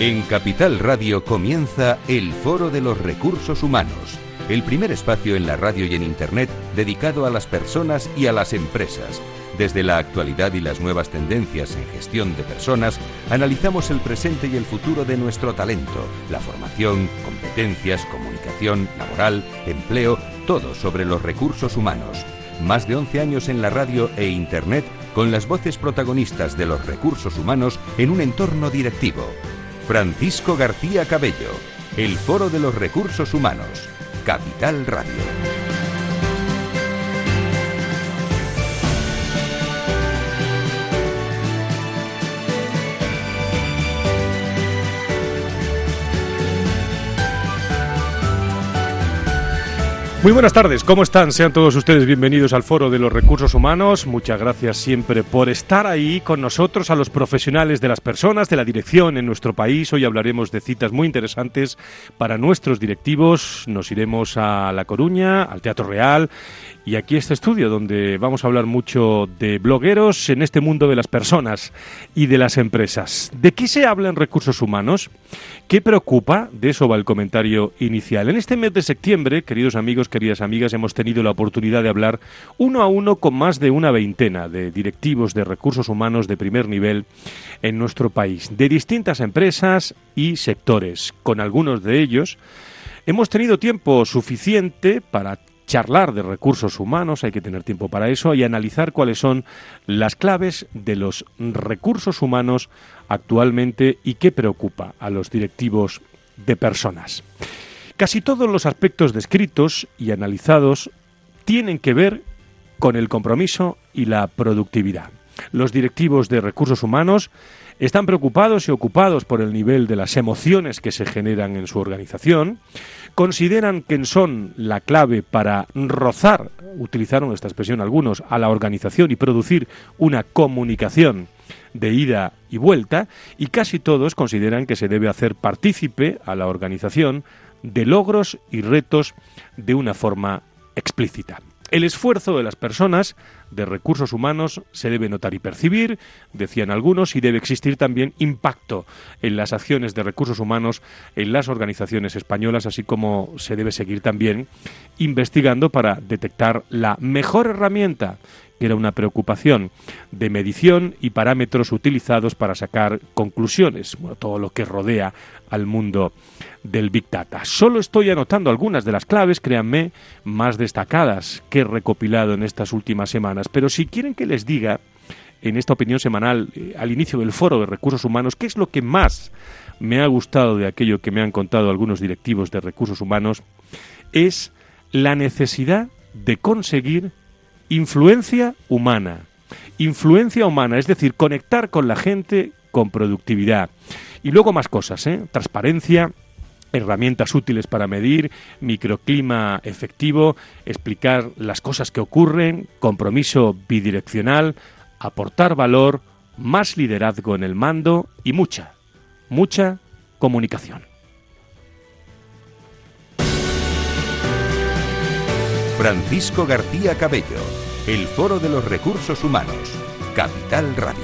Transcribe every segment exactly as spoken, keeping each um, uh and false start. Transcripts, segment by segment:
En Capital Radio comienza el Foro de los Recursos Humanos, el primer espacio en la radio y en Internet dedicado a las personas y a las empresas. Desde la actualidad y las nuevas tendencias en gestión de personas, analizamos el presente y el futuro de nuestro talento, la formación, competencias, comunicación, laboral, empleo, todo sobre los recursos humanos. Más de once años en la radio e Internet con las voces protagonistas de los recursos humanos en un entorno directivo. Francisco García Cabello, el Foro de los Recursos Humanos, Capital Radio. Muy buenas tardes, ¿cómo están? Sean todos ustedes bienvenidos al Foro de los Recursos Humanos. Muchas gracias siempre por estar ahí con nosotros, a los profesionales de las personas, de la dirección en nuestro país. Hoy hablaremos de citas muy interesantes para nuestros directivos. Nos iremos a La Coruña, al Teatro Real y aquí este estudio donde vamos a hablar mucho de blogueros en este mundo de las personas y de las empresas. ¿De qué se habla en recursos humanos? ¿Qué preocupa? De eso va el comentario inicial. En este mes de septiembre, queridos amigos, queridas amigas, hemos tenido la oportunidad de hablar uno a uno con más de una veintena de directivos de recursos humanos de primer nivel en nuestro país, de distintas empresas y sectores. Con algunos de ellos hemos tenido tiempo suficiente para charlar de recursos humanos, hay que tener tiempo para eso, y analizar cuáles son las claves de los recursos humanos actualmente y qué preocupa a los directivos de personas. Casi todos los aspectos descritos y analizados tienen que ver con el compromiso y la productividad. Los directivos de recursos humanos están preocupados y ocupados por el nivel de las emociones que se generan en su organización, consideran que son la clave para rozar, utilizaron esta expresión algunos, a la organización y producir una comunicación de ida y vuelta, y casi todos consideran que se debe hacer partícipe a la organización de logros y retos de una forma explícita. El esfuerzo de las personas de recursos humanos se debe notar y percibir, decían algunos, y debe existir también impacto en las acciones de recursos humanos en las organizaciones españolas, así como se debe seguir también investigando para detectar la mejor herramienta, que era una preocupación, de medición y parámetros utilizados para sacar conclusiones, bueno, todo lo que rodea al mundo del Big Data. Solo estoy anotando algunas de las claves, créanme, más destacadas que he recopilado en estas últimas semanas, pero si quieren que les diga, en esta opinión semanal, eh, al inicio del Foro de Recursos Humanos, qué es lo que más me ha gustado de aquello que me han contado algunos directivos de recursos humanos, es la necesidad de conseguir influencia humana. Influencia humana, es decir, conectar con la gente con productividad. Y luego más cosas, ¿eh? Transparencia, herramientas útiles para medir, microclima efectivo, explicar las cosas que ocurren, compromiso bidireccional, aportar valor, más liderazgo en el mando y mucha, mucha comunicación. Francisco García Cabello, el Foro de los Recursos Humanos, Capital Radio.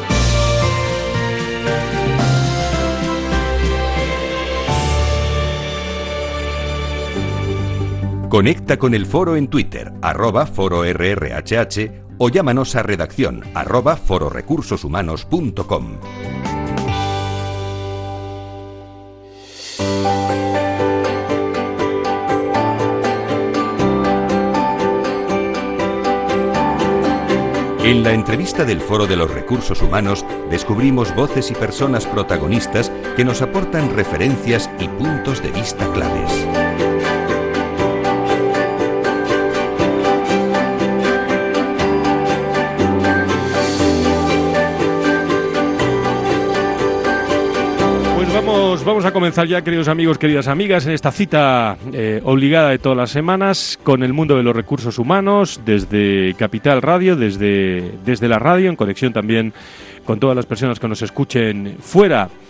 Conecta con el foro en Twitter, arroba foro R R H H, o llámanos a redacción, arroba fororecursoshumanos punto com. En la entrevista del Foro de los Recursos Humanos descubrimos voces y personas protagonistas que nos aportan referencias y puntos de vista claves. Vamos, vamos a comenzar ya, queridos amigos, queridas amigas, en esta cita eh, obligada de todas las semanas con el mundo de los recursos humanos, desde Capital Radio, desde, desde la radio, en conexión también con todas las personas que nos escuchen fuera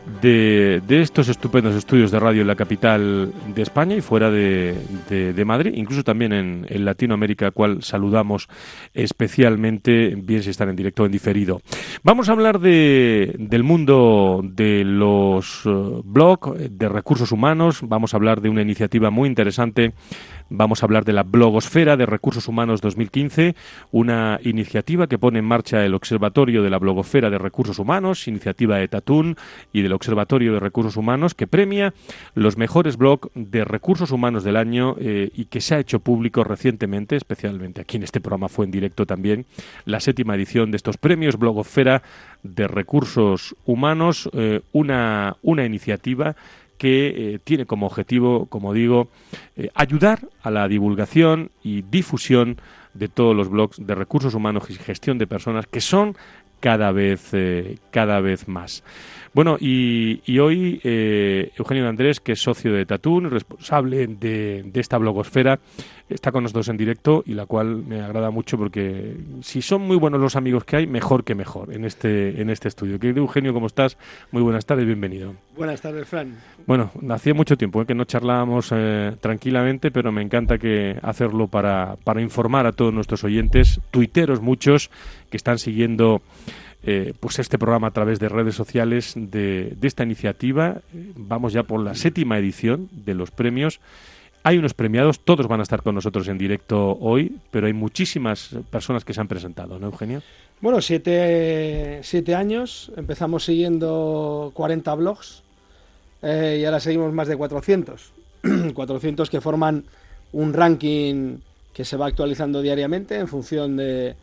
de, de estos estupendos estudios de radio en la capital de España y fuera de, de, de Madrid, incluso también en, en Latinoamérica, cual saludamos especialmente, bien si están en directo o en diferido. Vamos a hablar de, del mundo de los uh, blogs, de recursos humanos, vamos a hablar de una iniciativa muy interesante. Vamos a hablar de la Blogosfera de Recursos Humanos dos mil quince, una iniciativa que pone en marcha el Observatorio de la Blogosfera de Recursos Humanos, iniciativa de Tatún y del Observatorio de Recursos Humanos, que premia los mejores blogs de recursos humanos del año eh, y que se ha hecho público recientemente, especialmente aquí en este programa fue en directo también, la séptima edición de estos premios Blogosfera de Recursos Humanos, eh, una, una iniciativa que eh, tiene como objetivo, como digo, eh, ayudar a la divulgación y difusión de todos los blogs de recursos humanos y gestión de personas, que son cada vez, eh, cada vez más. Bueno, y, y hoy eh, Eugenio Andrés, que es socio de Tatún, responsable de, de esta blogosfera, está con nosotros en directo y la cual me agrada mucho porque si son muy buenos los amigos que hay, mejor que mejor en este en este estudio. Querido Eugenio, ¿cómo estás? Muy buenas tardes, bienvenido. Buenas tardes, Fran. Bueno, hacía mucho tiempo ¿eh? que no charlábamos eh, tranquilamente, pero me encanta que hacerlo para, para informar a todos nuestros oyentes, tuiteros muchos, que están siguiendo Eh, pues este programa a través de redes sociales de, de esta iniciativa. Vamos ya por la séptima edición de los premios. Hay unos premiados, todos van a estar con nosotros en directo hoy, pero hay muchísimas personas que se han presentado, ¿no, Eugenio? Bueno, siete, siete años, empezamos siguiendo cuarenta blogs eh, y ahora seguimos más de cuatrocientos. cuatrocientos que forman un ranking que se va actualizando diariamente en función de...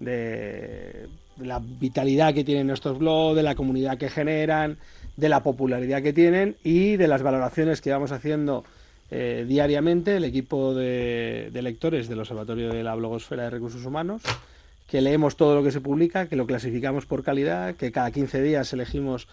de de la vitalidad que tienen nuestros blogs, de la comunidad que generan, de la popularidad que tienen y de las valoraciones que vamos haciendo eh, diariamente el equipo de, de lectores del Observatorio de la Blogosfera de Recursos Humanos, que leemos todo lo que se publica, que lo clasificamos por calidad, que cada quince días elegimos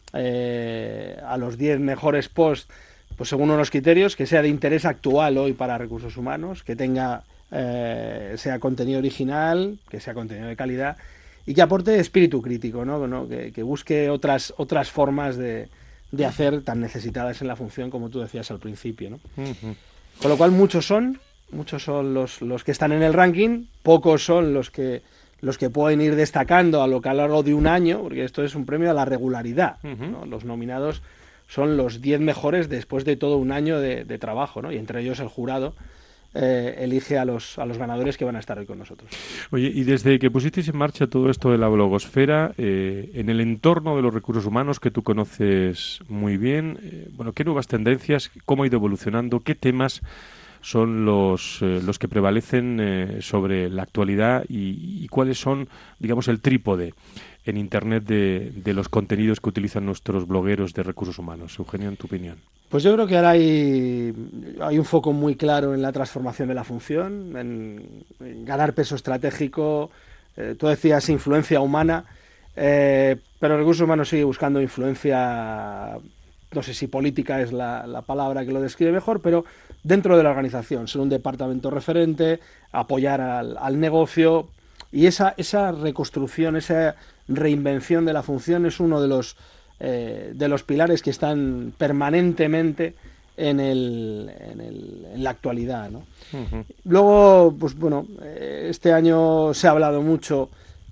eh, a los diez mejores posts pues según unos criterios, que sea de interés actual hoy para recursos humanos, que tenga eh, sea contenido original, que sea contenido de calidad y que aporte espíritu crítico, ¿no? ¿no? Que, que busque otras otras formas de, de hacer tan necesitadas en la función, como tú decías al principio, ¿no? Uh-huh. Con lo cual muchos son, muchos son los, los que están en el ranking, pocos son los que los que pueden ir destacando a lo largo de un año, porque esto es un premio a la regularidad, uh-huh. ¿no? Los nominados son los diez mejores después de todo un año de, de trabajo, ¿no? Y entre ellos el jurado Eh, elige a los a los ganadores que van a estar hoy con nosotros. Oye, y desde que pusisteis en marcha todo esto de la blogosfera, eh, en el entorno de los recursos humanos que tú conoces muy bien, eh, bueno, ¿qué nuevas tendencias, cómo ha ido evolucionando, qué temas son los eh, los que prevalecen eh, sobre la actualidad y, y cuáles son, digamos, el trípode en Internet de, de los contenidos que utilizan nuestros blogueros de recursos humanos? Eugenio, en tu opinión. Pues yo creo que ahora hay, hay un foco muy claro en la transformación de la función, en, en ganar peso estratégico. Eh, tú decías influencia humana, eh, pero recursos humanos sigue buscando influencia, no sé si política es la, la palabra que lo describe mejor, pero dentro de la organización, ser un departamento referente, apoyar al, al negocio, y esa, esa reconstrucción, esa reinvención de la función es uno de los eh, de los pilares que están permanentemente en el, en, el, en la actualidad, ¿no? Uh-huh. Luego, pues bueno, este año se ha hablado mucho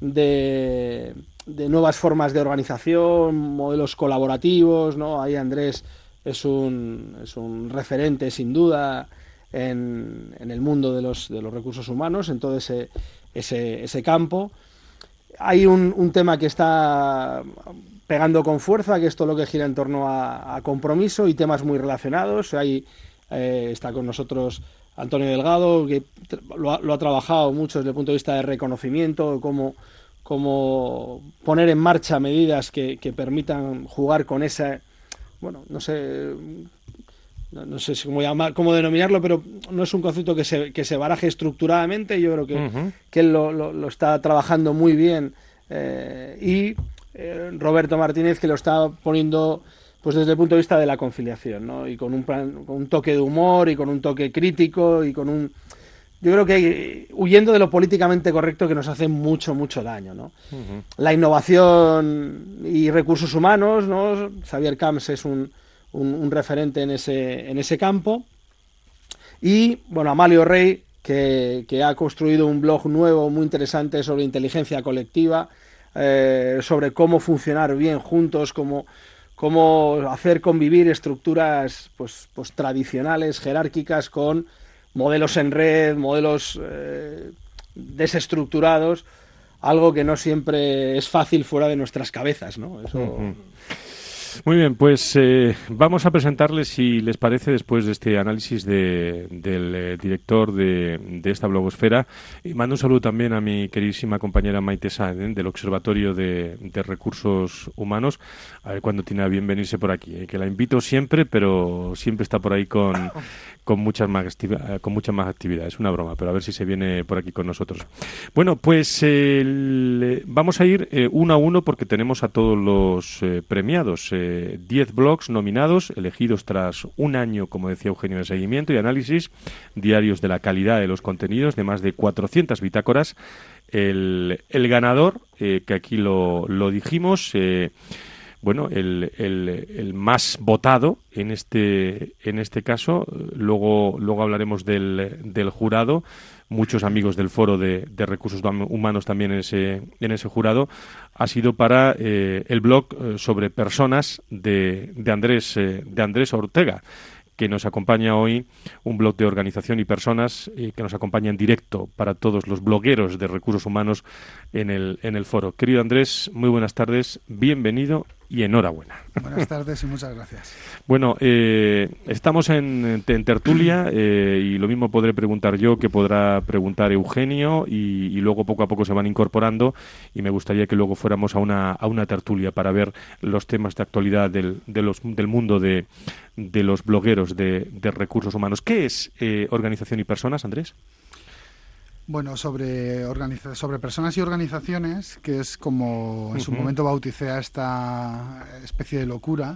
de, de nuevas formas de organización, modelos colaborativos, ¿no? Ahí Andrés es un, es un referente sin duda en, en el mundo de los, de los recursos humanos, en todo ese, ese, ese campo. Hay un, un tema que está pegando con fuerza, que es todo lo que gira en torno a, a compromiso y temas muy relacionados. Ahí eh, está con nosotros Antonio Delgado, que lo ha, lo ha trabajado mucho desde el punto de vista de reconocimiento, cómo, cómo poner en marcha medidas que, que permitan jugar con esa, bueno, no sé, no, no sé cómo llamar, cómo denominarlo, pero no es un concepto que se, que se baraje estructuradamente. Yo creo que, uh-huh. que él lo, lo, lo está trabajando muy bien, eh, y eh, Roberto Martínez, que lo está poniendo pues desde el punto de vista de la conciliación, ¿no? Y con un, plan, con un toque de humor y con un toque crítico y con un yo creo que huyendo de lo políticamente correcto que nos hace mucho, mucho daño, ¿no? Uh-huh. La innovación y recursos humanos, ¿no? Xavier Camps es un, un, un referente en ese, en ese campo. Y, bueno, Amalio Rey, que, que ha construido un blog nuevo muy interesante sobre inteligencia colectiva, eh, sobre cómo funcionar bien juntos, cómo, cómo hacer convivir estructuras pues, pues tradicionales, jerárquicas, con modelos en red, modelos eh, desestructurados, algo que no siempre es fácil fuera de nuestras cabezas, ¿no? Eso... Uh-huh. Muy bien, pues eh, vamos a presentarles, si les parece, después de este análisis de, del eh, director de, de esta blogosfera. Y mando un saludo también a mi queridísima compañera Maite Sáenz, ¿eh? del Observatorio de, de Recursos Humanos. A ver cuándo tiene a bien venirse por aquí, ¿eh? que la invito siempre, pero siempre está por ahí con, con, muchas más con muchas más actividades. Es una broma, pero a ver si se viene por aquí con nosotros. Bueno, pues eh, le, vamos a ir eh, uno a uno porque tenemos a todos los eh, premiados. Eh, diez blogs nominados, elegidos tras un año, como decía Eugenio, de seguimiento y análisis diarios de la calidad de los contenidos, de más de cuatrocientas bitácoras. El, el ganador, eh, que aquí lo, lo dijimos, eh, bueno, el, el, el más votado en este en este caso, luego luego hablaremos del, del jurado. Muchos amigos del Foro de, de Recursos Humanos también en ese, en ese jurado, ha sido para eh, el blog eh, sobre personas de, de, Andrés, eh, de Andrés Ortega, que nos acompaña hoy, un blog de organización y personas eh, que nos acompaña en directo para todos los blogueros de recursos humanos en el, en el foro. Querido Andrés, muy buenas tardes, bienvenido y enhorabuena. Buenas tardes y muchas gracias. Bueno, eh, estamos en, en tertulia eh, y lo mismo podré preguntar yo que podrá preguntar Eugenio y, y luego poco a poco se van incorporando y me gustaría que luego fuéramos a una, a una tertulia para ver los temas de actualidad del, de los, del mundo de, de los blogueros de, de recursos humanos. ¿Qué es eh, organización y personas, Andrés? Bueno, sobre organiza- sobre personas y organizaciones, que es como en su uh-huh. momento bauticé a esta especie de locura,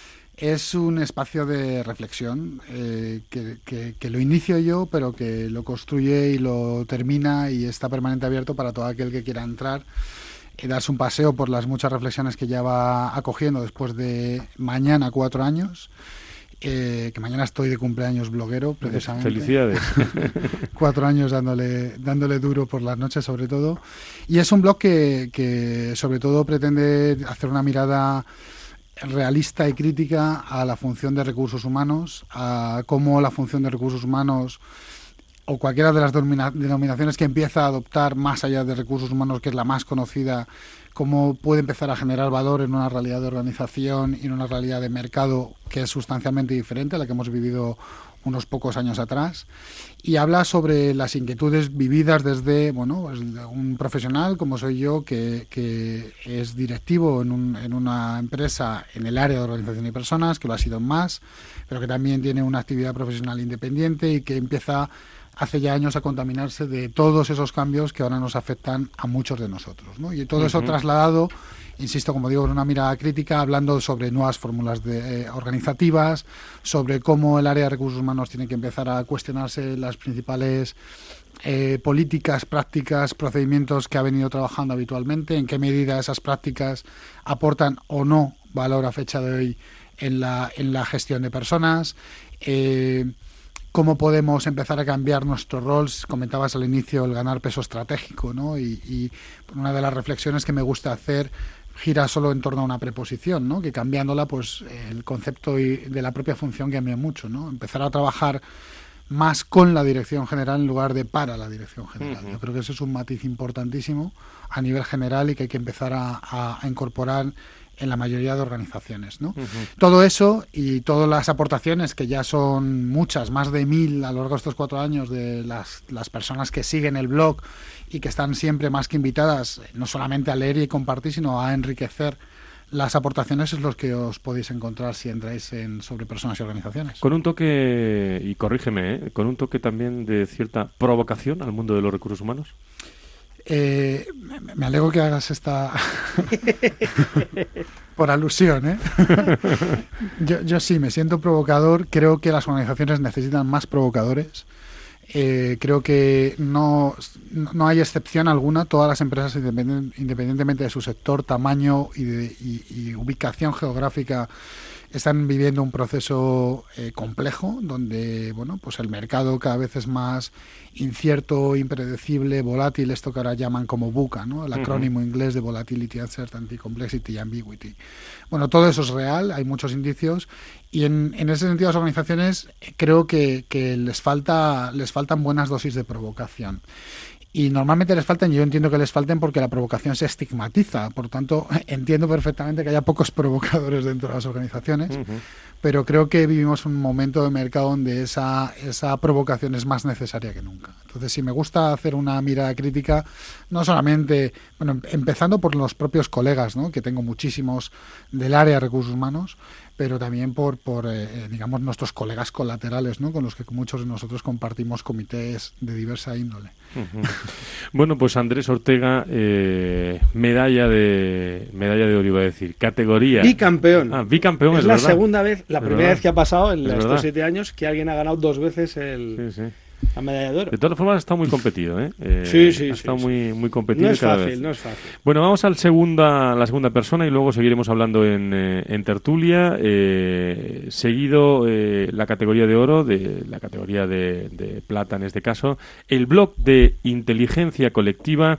es un espacio de reflexión eh, que, que, que lo inicio yo, pero que lo construye y lo termina y está permanente abierto para todo aquel que quiera entrar y darse un paseo por las muchas reflexiones que ya va acogiendo después de mañana cuatro años. Eh, que mañana estoy de cumpleaños bloguero, precisamente. Felicidades. Cuatro años dándole dándole duro por las noches, sobre todo. Y es un blog que, que sobre todo pretende hacer una mirada realista y crítica a la función de recursos humanos, a cómo la función de recursos humanos o cualquiera de las domina- denominaciones que empieza a adoptar más allá de recursos humanos, que es la más conocida, cómo puede empezar a generar valor en una realidad de organización y en una realidad de mercado que es sustancialmente diferente a la que hemos vivido unos pocos años atrás, y habla sobre las inquietudes vividas desde, bueno, pues un profesional como soy yo, que, que es directivo en, un, en una empresa en el área de organización y personas, que lo ha sido en más, pero que también tiene una actividad profesional independiente y que empieza hace ya años a contaminarse de todos esos cambios que ahora nos afectan a muchos de nosotros, ¿no? Y todo eso uh-huh. trasladado, insisto, como digo, en una mirada crítica, hablando sobre nuevas fórmulas de, eh, organizativas, sobre cómo el área de recursos humanos tiene que empezar a cuestionarse las principales eh, políticas, prácticas, procedimientos que ha venido trabajando habitualmente, en qué medida esas prácticas aportan o no valor a fecha de hoy en la, en la gestión de personas, eh, cómo podemos empezar a cambiar nuestro rol. Comentabas al inicio el ganar peso estratégico, ¿no? Y, y una de las reflexiones que me gusta hacer gira solo en torno a una preposición, ¿no? Que cambiándola, pues el concepto de la propia función cambia mucho, ¿no? Empezar a trabajar más con la dirección general en lugar de para la dirección general. Uh-huh. Yo creo que ese es un matiz importantísimo a nivel general y que hay que empezar a, a, a incorporar en la mayoría de organizaciones, ¿no? Uh-huh. Todo eso y todas las aportaciones, que ya son muchas, más de mil a lo largo de estos cuatro años, de las, las personas que siguen el blog y que están siempre más que invitadas, no solamente a leer y compartir, sino a enriquecer las aportaciones, es los que os podéis encontrar si entráis en sobre personas y organizaciones. Con un toque, y corrígeme, ¿eh? con un toque también de cierta provocación al mundo de los recursos humanos. Eh, me alegro que hagas esta por alusión, ¿eh? yo, yo sí me siento provocador. Creo que las organizaciones necesitan más provocadores. Eh, creo que no, no hay excepción alguna. Todas las empresas, independientemente de su sector, tamaño y, de, y, y ubicación geográfica, están viviendo un proceso eh, complejo, donde bueno, pues el mercado cada vez es más incierto, impredecible, volátil, esto que ahora llaman como VUCA, ¿no? El acrónimo uh-huh. inglés de Volatility, Uncertainty, Complexity y Ambiguity. Bueno, todo eso es real, hay muchos indicios, y en, en ese sentido las organizaciones creo que, que les falta les faltan buenas dosis de provocación. Y normalmente les faltan, yo entiendo que les falten porque la provocación se estigmatiza, por tanto entiendo perfectamente que haya pocos provocadores dentro de las organizaciones, uh-huh. pero creo que vivimos un momento de mercado donde esa, esa provocación es más necesaria que nunca. Entonces, si me gusta hacer una mirada crítica, no solamente, bueno, empezando por los propios colegas, ¿no? Que tengo muchísimos del área de recursos humanos, pero también por, por eh, digamos, nuestros colegas colaterales, ¿no? Con los que muchos de nosotros compartimos comités de diversa índole. Uh-huh. Bueno, pues Andrés Ortega, eh, medalla de medalla de oro, iba a decir, categoría. Bicampeón. Ah, bicampeón, es, es la verdad. segunda vez, la es primera verdad. vez que ha pasado en es estos verdad. siete años que alguien ha ganado dos veces el... Sí, sí. La medalla de oro. De todas formas, ha estado muy competido, ¿eh? eh sí, sí, ha estado sí, muy, sí. muy competido. No es cada fácil, vez. no es fácil. Bueno, vamos al segunda, la segunda persona y luego seguiremos hablando en, eh, en tertulia. Eh, seguido eh, la categoría de oro, de la categoría de, de plata en este caso, el blog de inteligencia colectiva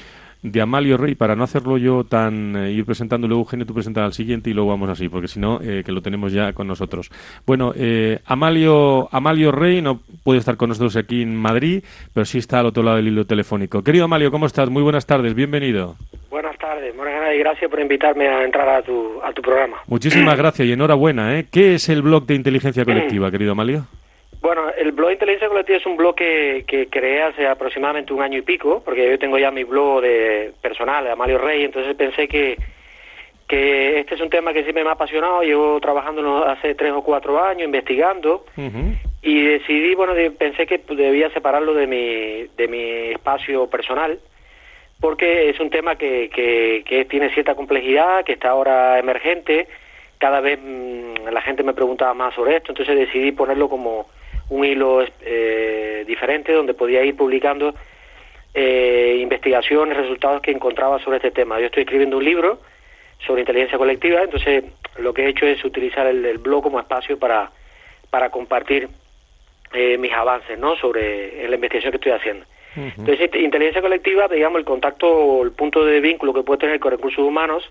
de Amalio Rey, para no hacerlo yo tan eh, ir presentando, luego Eugenio tú presentas al siguiente y luego vamos así, porque si no, eh, que lo tenemos ya con nosotros. Bueno, eh, Amalio Amalio Rey no puede estar con nosotros aquí en Madrid, pero sí está al otro lado del hilo telefónico. Querido Amalio, ¿cómo estás? Muy buenas tardes, bienvenido. Buenas tardes, Morgana, y gracias por invitarme a entrar a tu, a tu programa. Muchísimas gracias y enhorabuena, ¿eh? ¿Qué es el blog de inteligencia colectiva, querido Amalio? Bueno, el blog de Inteligencia Colectiva es un blog que, que creé hace aproximadamente un año y pico, porque yo tengo ya mi blog de personal, de Amalio Rey, entonces pensé que, que este es un tema que siempre me ha apasionado, llevo trabajando hace tres o cuatro años, investigando, uh-huh. y decidí, bueno, de, pensé que debía separarlo de mi, de mi espacio personal, porque es un tema que, que, que tiene cierta complejidad, que está ahora emergente, cada vez mmm, la gente me preguntaba más sobre esto, entonces decidí ponerlo como un hilo eh, diferente donde podía ir publicando eh, investigaciones, resultados que encontraba sobre este tema. Yo estoy escribiendo un libro sobre inteligencia colectiva, entonces lo que he hecho es utilizar el, el blog como espacio para, para compartir eh, mis avances, ¿no?, sobre la investigación que estoy haciendo. Uh-huh. Entonces, inteligencia colectiva, digamos, el contacto, el punto de vínculo que puede tener con recursos humanos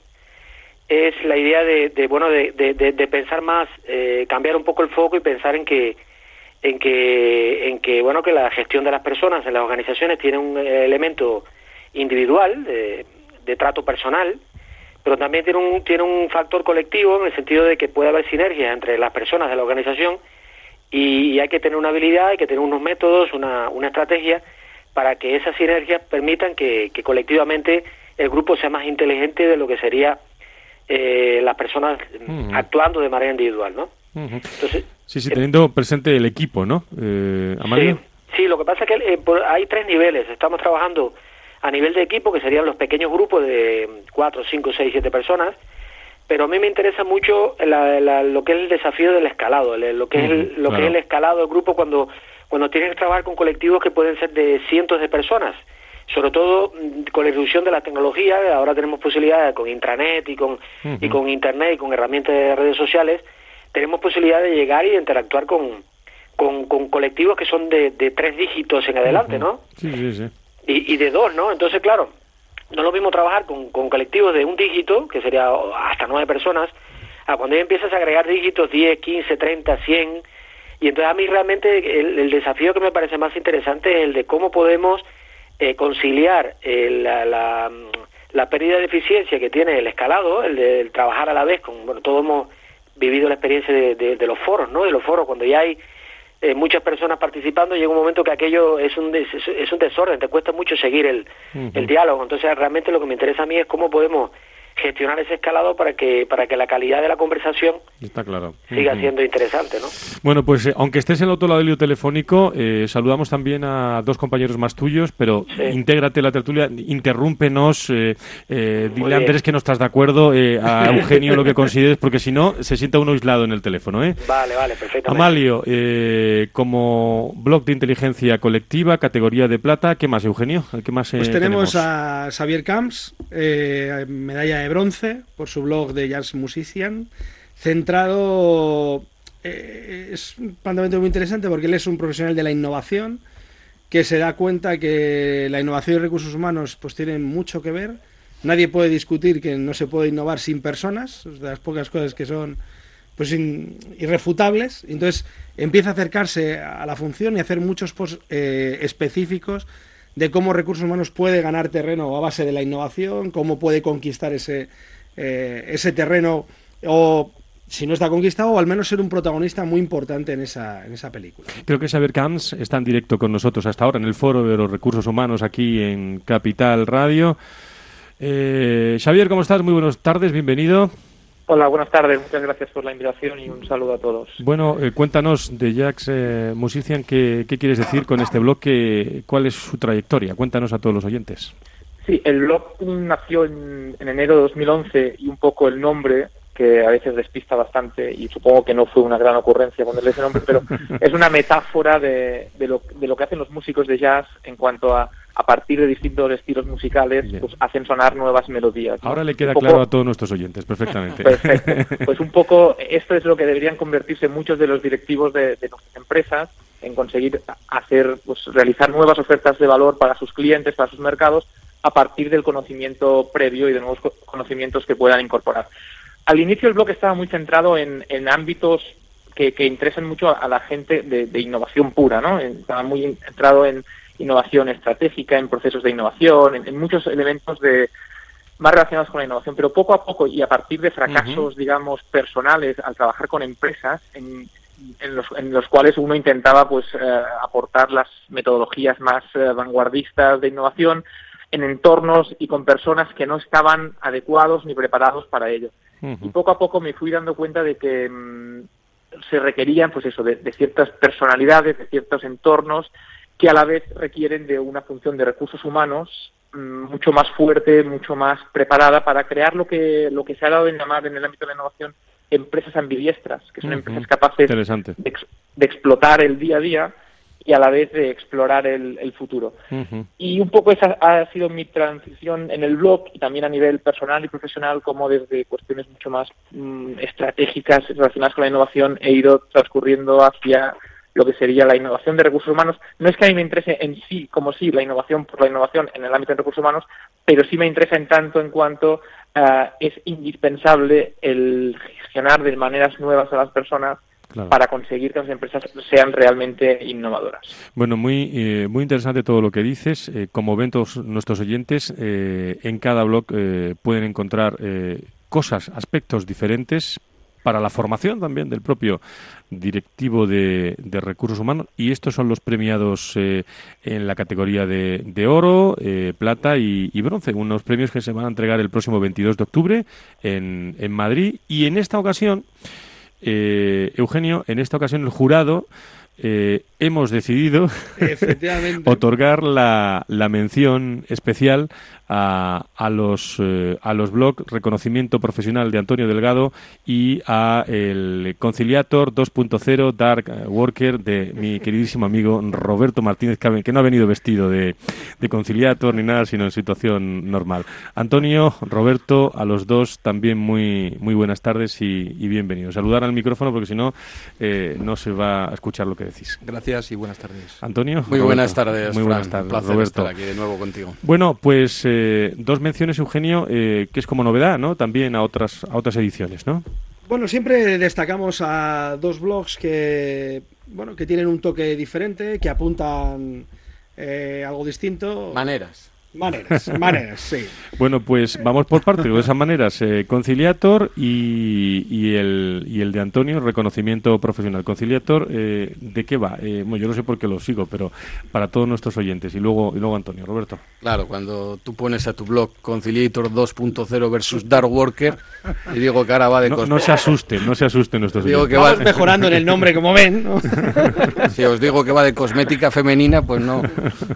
es la idea de, de bueno, de, de, de, de pensar más, eh, cambiar un poco el foco y pensar en que en que en que bueno que la gestión de las personas en las organizaciones tiene un elemento individual de, de trato personal, pero también tiene un tiene un factor colectivo en el sentido de que puede haber sinergias entre las personas de la organización y, y hay que tener una habilidad, hay que tener unos métodos, una una estrategia para que esas sinergias permitan que, que colectivamente el grupo sea más inteligente de lo que sería eh, las personas uh-huh. actuando de manera individual, ¿no? Uh-huh. Entonces, sí, sí, teniendo eh, presente el equipo, ¿no? Eh, ¿Amalio? Sí, sí, lo que pasa es que eh, por, hay tres niveles. Estamos trabajando a nivel de equipo, que serían los pequeños grupos de cuatro, cinco, seis, siete personas, pero a mí me interesa mucho la, la, lo que es el desafío del escalado, el, lo que uh-huh, es el, lo claro. que es el escalado del grupo cuando cuando tienes que trabajar con colectivos que pueden ser de cientos de personas, sobre todo con la irrupción de la tecnología. Ahora tenemos posibilidades con intranet y con uh-huh. y con internet y con herramientas de redes sociales. Tenemos posibilidad de llegar y interactuar con, con, con colectivos que son de, de tres dígitos en adelante, ¿no? Sí, sí, sí. Y, y de dos, ¿no? Entonces, claro, no es lo mismo trabajar con, con colectivos de un dígito, que sería hasta nueve personas, a cuando ya empiezas a agregar dígitos diez, quince, treinta, cien, y entonces a mí realmente el, el desafío que me parece más interesante es el de cómo podemos eh, conciliar eh, la, la, la pérdida de eficiencia que tiene el escalado, el de el trabajar a la vez con, bueno, todos hemos vivido la experiencia de, de, de los foros, ¿no? De los foros, cuando ya hay eh, muchas personas participando, llega un momento que aquello es un des, es un desorden, te cuesta mucho seguir el, uh-huh. el diálogo. Entonces, realmente lo que me interesa a mí es cómo podemos gestionar ese escalado para que para que la calidad de la conversación Está claro. siga Uh-huh. siendo interesante, ¿no? Bueno, pues eh, aunque estés en el otro lado del hilo telefónico, eh, saludamos también a dos compañeros más tuyos, pero Sí. intégrate a la tertulia, interrúmpenos, eh, eh, Muy dile a bien. Andrés que no estás de acuerdo, eh, a Eugenio lo que consideres, porque si no, se sienta uno aislado en el teléfono, ¿eh? Vale, vale, perfectamente. Amalio, eh, como blog de inteligencia colectiva, categoría de plata, ¿qué más, Eugenio? ¿Qué más eh, Pues tenemos, tenemos? a Xavier Camps, eh, medalla de bronce por su blog de Jazz Musician, centrado, eh, es un planteamiento muy interesante porque él es un profesional de la innovación que se da cuenta que la innovación y recursos humanos pues tienen mucho que ver. Nadie puede discutir que no se puede innovar sin personas, es de las pocas cosas que son pues in, irrefutables. Entonces empieza a acercarse a la función y a hacer muchos posts eh, específicos de cómo recursos humanos puede ganar terreno a base de la innovación, cómo puede conquistar ese, eh, ese terreno, o si no está conquistado, o al menos ser un protagonista muy importante en esa, en esa película. Creo que Xavier Camps está en directo con nosotros hasta ahora en el Foro de los Recursos Humanos aquí en Capital Radio. Eh, Xavier, ¿cómo estás? Muy buenas tardes, bienvenido. Hola, buenas tardes. Muchas gracias por la invitación y un saludo a todos. Bueno, eh, cuéntanos de Jazz eh, Musician, ¿qué, ¿qué quieres decir con este blog? ¿Qué, ¿Cuál es su trayectoria? Cuéntanos a todos los oyentes. Sí, el blog nació en, en enero de dos mil once y un poco el nombre, que a veces despista bastante y supongo que no fue una gran ocurrencia ponerle ese nombre, pero es una metáfora de, de, lo, de lo que hacen los músicos de jazz en cuanto a a partir de distintos estilos musicales, Bien. pues hacen sonar nuevas melodías, ¿no? Ahora le queda Un poco- claro a todos nuestros oyentes, perfectamente. Perfecto. Pues un poco esto es lo que deberían convertirse muchos de los directivos de, de nuestras empresas, en conseguir hacer, pues realizar nuevas ofertas de valor para sus clientes, para sus mercados, a partir del conocimiento previo y de nuevos co- conocimientos que puedan incorporar. Al inicio el blog estaba muy centrado en, en ámbitos que, que interesan mucho a, a la gente de, de innovación pura, ¿no? Estaba muy centrado en innovación estratégica, en procesos de innovación, en, en muchos elementos de más relacionados con la innovación, pero poco a poco y a partir de fracasos, Ujú. digamos, personales al trabajar con empresas en, en, los, en los cuales uno intentaba pues eh, aportar las metodologías más eh, vanguardistas de innovación en entornos y con personas que no estaban adecuados ni preparados para ello. Y Ujú. poco a poco me fui dando cuenta de que mm, se requerían pues eso de, de ciertas personalidades, de ciertos entornos que a la vez requieren de una función de recursos humanos mm, mucho más fuerte, mucho más preparada para crear lo que lo que se ha dado en llamar en el ámbito de la innovación empresas ambidiestras, que son Ujú. empresas capaces Interesante. de, ex- de explotar el día a día y a la vez de explorar el, el futuro. Ujú. Y un poco esa ha sido mi transición en el blog y también a nivel personal y profesional, como desde cuestiones mucho más mm, estratégicas relacionadas con la innovación he ido transcurriendo hacia lo que sería la innovación de recursos humanos. No es que a mí me interese en sí, como sí, la innovación por la innovación en el ámbito de recursos humanos, pero sí me interesa en tanto en cuanto uh, es indispensable el gestionar de maneras nuevas a las personas Claro. para conseguir que las empresas sean realmente innovadoras. Bueno, muy eh, muy interesante todo lo que dices. Eh, como ven todos nuestros oyentes, eh, en cada blog eh, pueden encontrar eh, cosas, aspectos diferentes para la formación también del propio directivo de, de recursos humanos. Y estos son los premiados eh, en la categoría de, de oro, eh, plata y, y bronce. Unos premios que se van a entregar el próximo veintidós de octubre en, en Madrid. Y en esta ocasión... Eh, Eugenio, en esta ocasión el jurado eh, hemos decidido Efectivamente. otorgar la, la mención especial a, a los eh, a los blogs Reconocimiento Profesional de Antonio Delgado y a el Conciliator dos punto cero Dark Worker de mi queridísimo amigo Roberto Martínez, que, ha- que no ha venido vestido de, de Conciliator ni nada, sino en situación normal. Antonio, Roberto, a los dos también muy muy buenas tardes y, y bienvenidos. Saludar al micrófono porque si no eh, no se va a escuchar lo que decís. Gracias y buenas tardes. Antonio. Muy Roberto. buenas tardes, Muy buenas Fran. tardes, Un placer Roberto. estar aquí de nuevo contigo. Bueno, pues eh, dos menciones, Eugenio, eh, que es como novedad, ¿no? También a otras a otras ediciones, ¿no? Bueno, siempre destacamos a dos blogs que, bueno, que tienen un toque diferente, que apuntan eh, algo distinto. Maneras. Maneras, maneras, sí. Bueno, pues vamos por partes. De esas maneras, eh, Conciliator y, y, el, y el de Antonio, reconocimiento profesional. Conciliator, eh, ¿de qué va? Eh, bueno, yo no sé por qué lo sigo, pero para todos nuestros oyentes. Y luego, y luego Antonio, Roberto. Claro, cuando tú pones a tu blog Conciliator dos punto cero versus Dark Worker, y digo que ahora va de no, cosmética. no se asusten, no se asusten nuestros digo oyentes. que Vamos va... mejorando en el nombre, como ven, ¿no? Si os digo que va de cosmética femenina, pues no.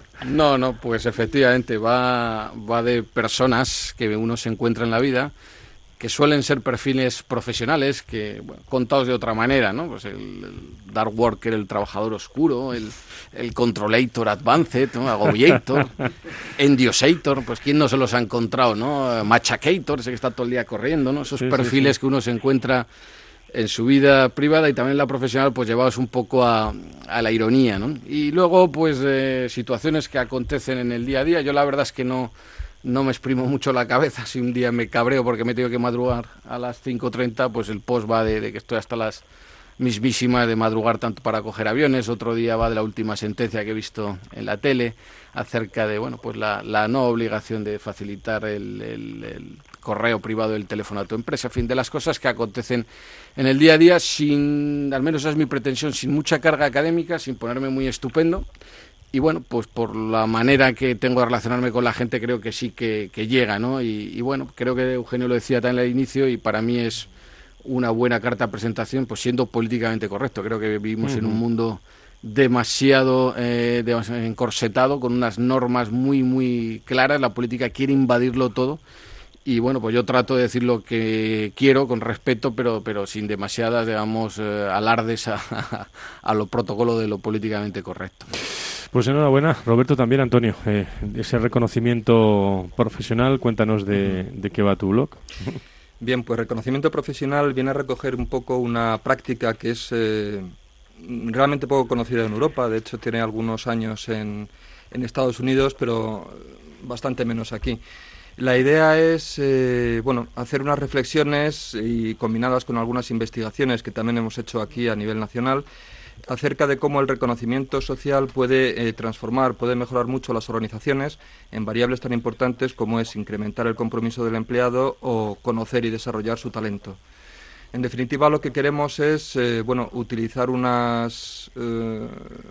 No, no, pues efectivamente va, va de personas que uno se encuentra en la vida, que suelen ser perfiles profesionales, que bueno, contados de otra manera, ¿no? Pues el, el Dark Worker, el trabajador oscuro, el, el Controllator Advanced, ¿no? Agobiator, Endiosator, pues quién no se los ha encontrado, ¿no? Machacator, ese que está todo el día corriendo, ¿no? Esos sí, perfiles sí, sí. que uno se encuentra en su vida privada y también en la profesional, pues llevados un poco a, a la ironía, ¿no? Y luego, pues, eh, situaciones que acontecen en el día a día. Yo la verdad es que no, no me exprimo mucho la cabeza. Si un día me cabreo porque me tengo que madrugar a las cinco treinta, pues el post va de, de que estoy hasta las mismísimas de madrugar tanto para coger aviones. Otro día va de la última sentencia que he visto en la tele acerca de, bueno, pues la, la no obligación de facilitar el, el, el correo privado del teléfono a tu empresa, en fin, de las cosas que acontecen en el día a día sin, al menos esa es mi pretensión, sin mucha carga académica, sin ponerme muy estupendo. Y bueno, pues por la manera que tengo de relacionarme con la gente creo que sí que, que llega, ¿no? Y, y bueno, creo que Eugenio lo decía también al inicio y para mí es una buena carta de presentación, pues siendo políticamente correcto. Creo que vivimos uh-huh. en un mundo demasiado eh, demasiado encorsetado, con unas normas muy, muy claras. La política quiere invadirlo todo. Y bueno, pues yo trato de decir lo que quiero con respeto, pero pero sin demasiadas, digamos, eh, alardes a, a, a lo protocolo de lo políticamente correcto. Pues enhorabuena, Roberto, también Antonio. Eh, ese reconocimiento profesional, cuéntanos de, de qué va tu blog. Bien, pues reconocimiento profesional viene a recoger un poco una práctica que es eh, realmente poco conocida en Europa. De hecho, tiene algunos años en, en Estados Unidos, pero bastante menos aquí. La idea es, eh, bueno, hacer unas reflexiones y combinadas con algunas investigaciones que también hemos hecho aquí a nivel nacional acerca de cómo el reconocimiento social puede eh, transformar, puede mejorar mucho las organizaciones en variables tan importantes como es incrementar el compromiso del empleado o conocer y desarrollar su talento. En definitiva, lo que queremos es, eh, bueno, utilizar unas... Eh,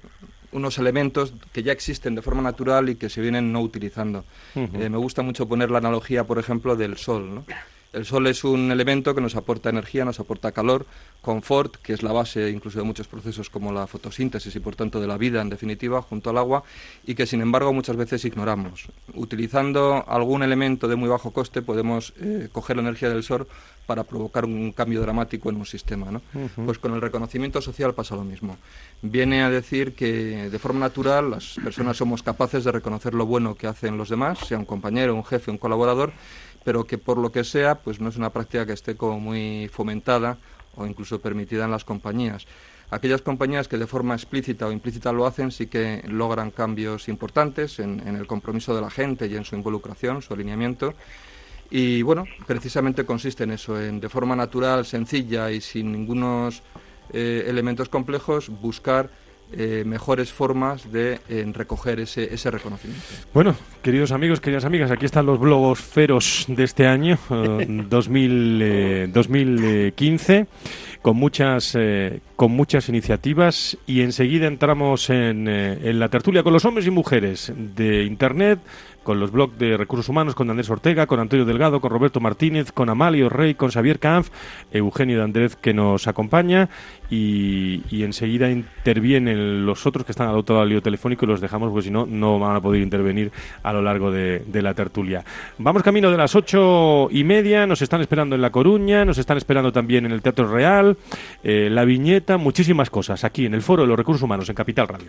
unos elementos que ya existen de forma natural y que se vienen no utilizando. Uh-huh. Eh, me gusta mucho poner la analogía, por ejemplo, del sol, ¿no? El sol es un elemento que nos aporta energía, nos aporta calor, confort, que es la base incluso de muchos procesos como la fotosíntesis y por tanto de la vida en definitiva, junto al agua, y que sin embargo muchas veces ignoramos. Utilizando algún elemento de muy bajo coste podemos eh, coger la energía del sol para provocar un cambio dramático en un sistema, ¿no? Uh-huh. Pues con el reconocimiento social pasa lo mismo. Viene a decir que de forma natural las personas somos capaces de reconocer lo bueno que hacen los demás, sea un compañero, un jefe, un colaborador, pero que por lo que sea, pues no es una práctica que esté como muy fomentada o incluso permitida en las compañías. Aquellas compañías que de forma explícita o implícita lo hacen sí que logran cambios importantes en, en el compromiso de la gente y en su involucración, su alineamiento. Y bueno, precisamente consiste en eso, en de forma natural, sencilla y sin ningunos eh, elementos complejos, buscar eh, mejores formas de eh, recoger ese, ese reconocimiento. Bueno, queridos amigos, queridas amigas, aquí están los blogosferos de este año, eh, dos mil, eh, dos mil quince, con muchas, eh, con muchas iniciativas, y enseguida entramos en, eh, en la tertulia con los hombres y mujeres de Internet, con los blogs de Recursos Humanos, con Andrés Ortega, con Antonio Delgado, con Roberto Martínez, con Amalio Rey, con Xavier Kampf, Eugenio de Andrés, que nos acompaña, y, y enseguida intervienen los otros que están al otro lado del lío telefónico, y los dejamos porque si no, no van a poder intervenir a lo largo de, de la tertulia. Vamos camino de las ocho y media, nos están esperando en La Coruña, nos están esperando también en el Teatro Real, eh, La Viñeta, muchísimas cosas, aquí en el Foro de los Recursos Humanos, en Capital Radio.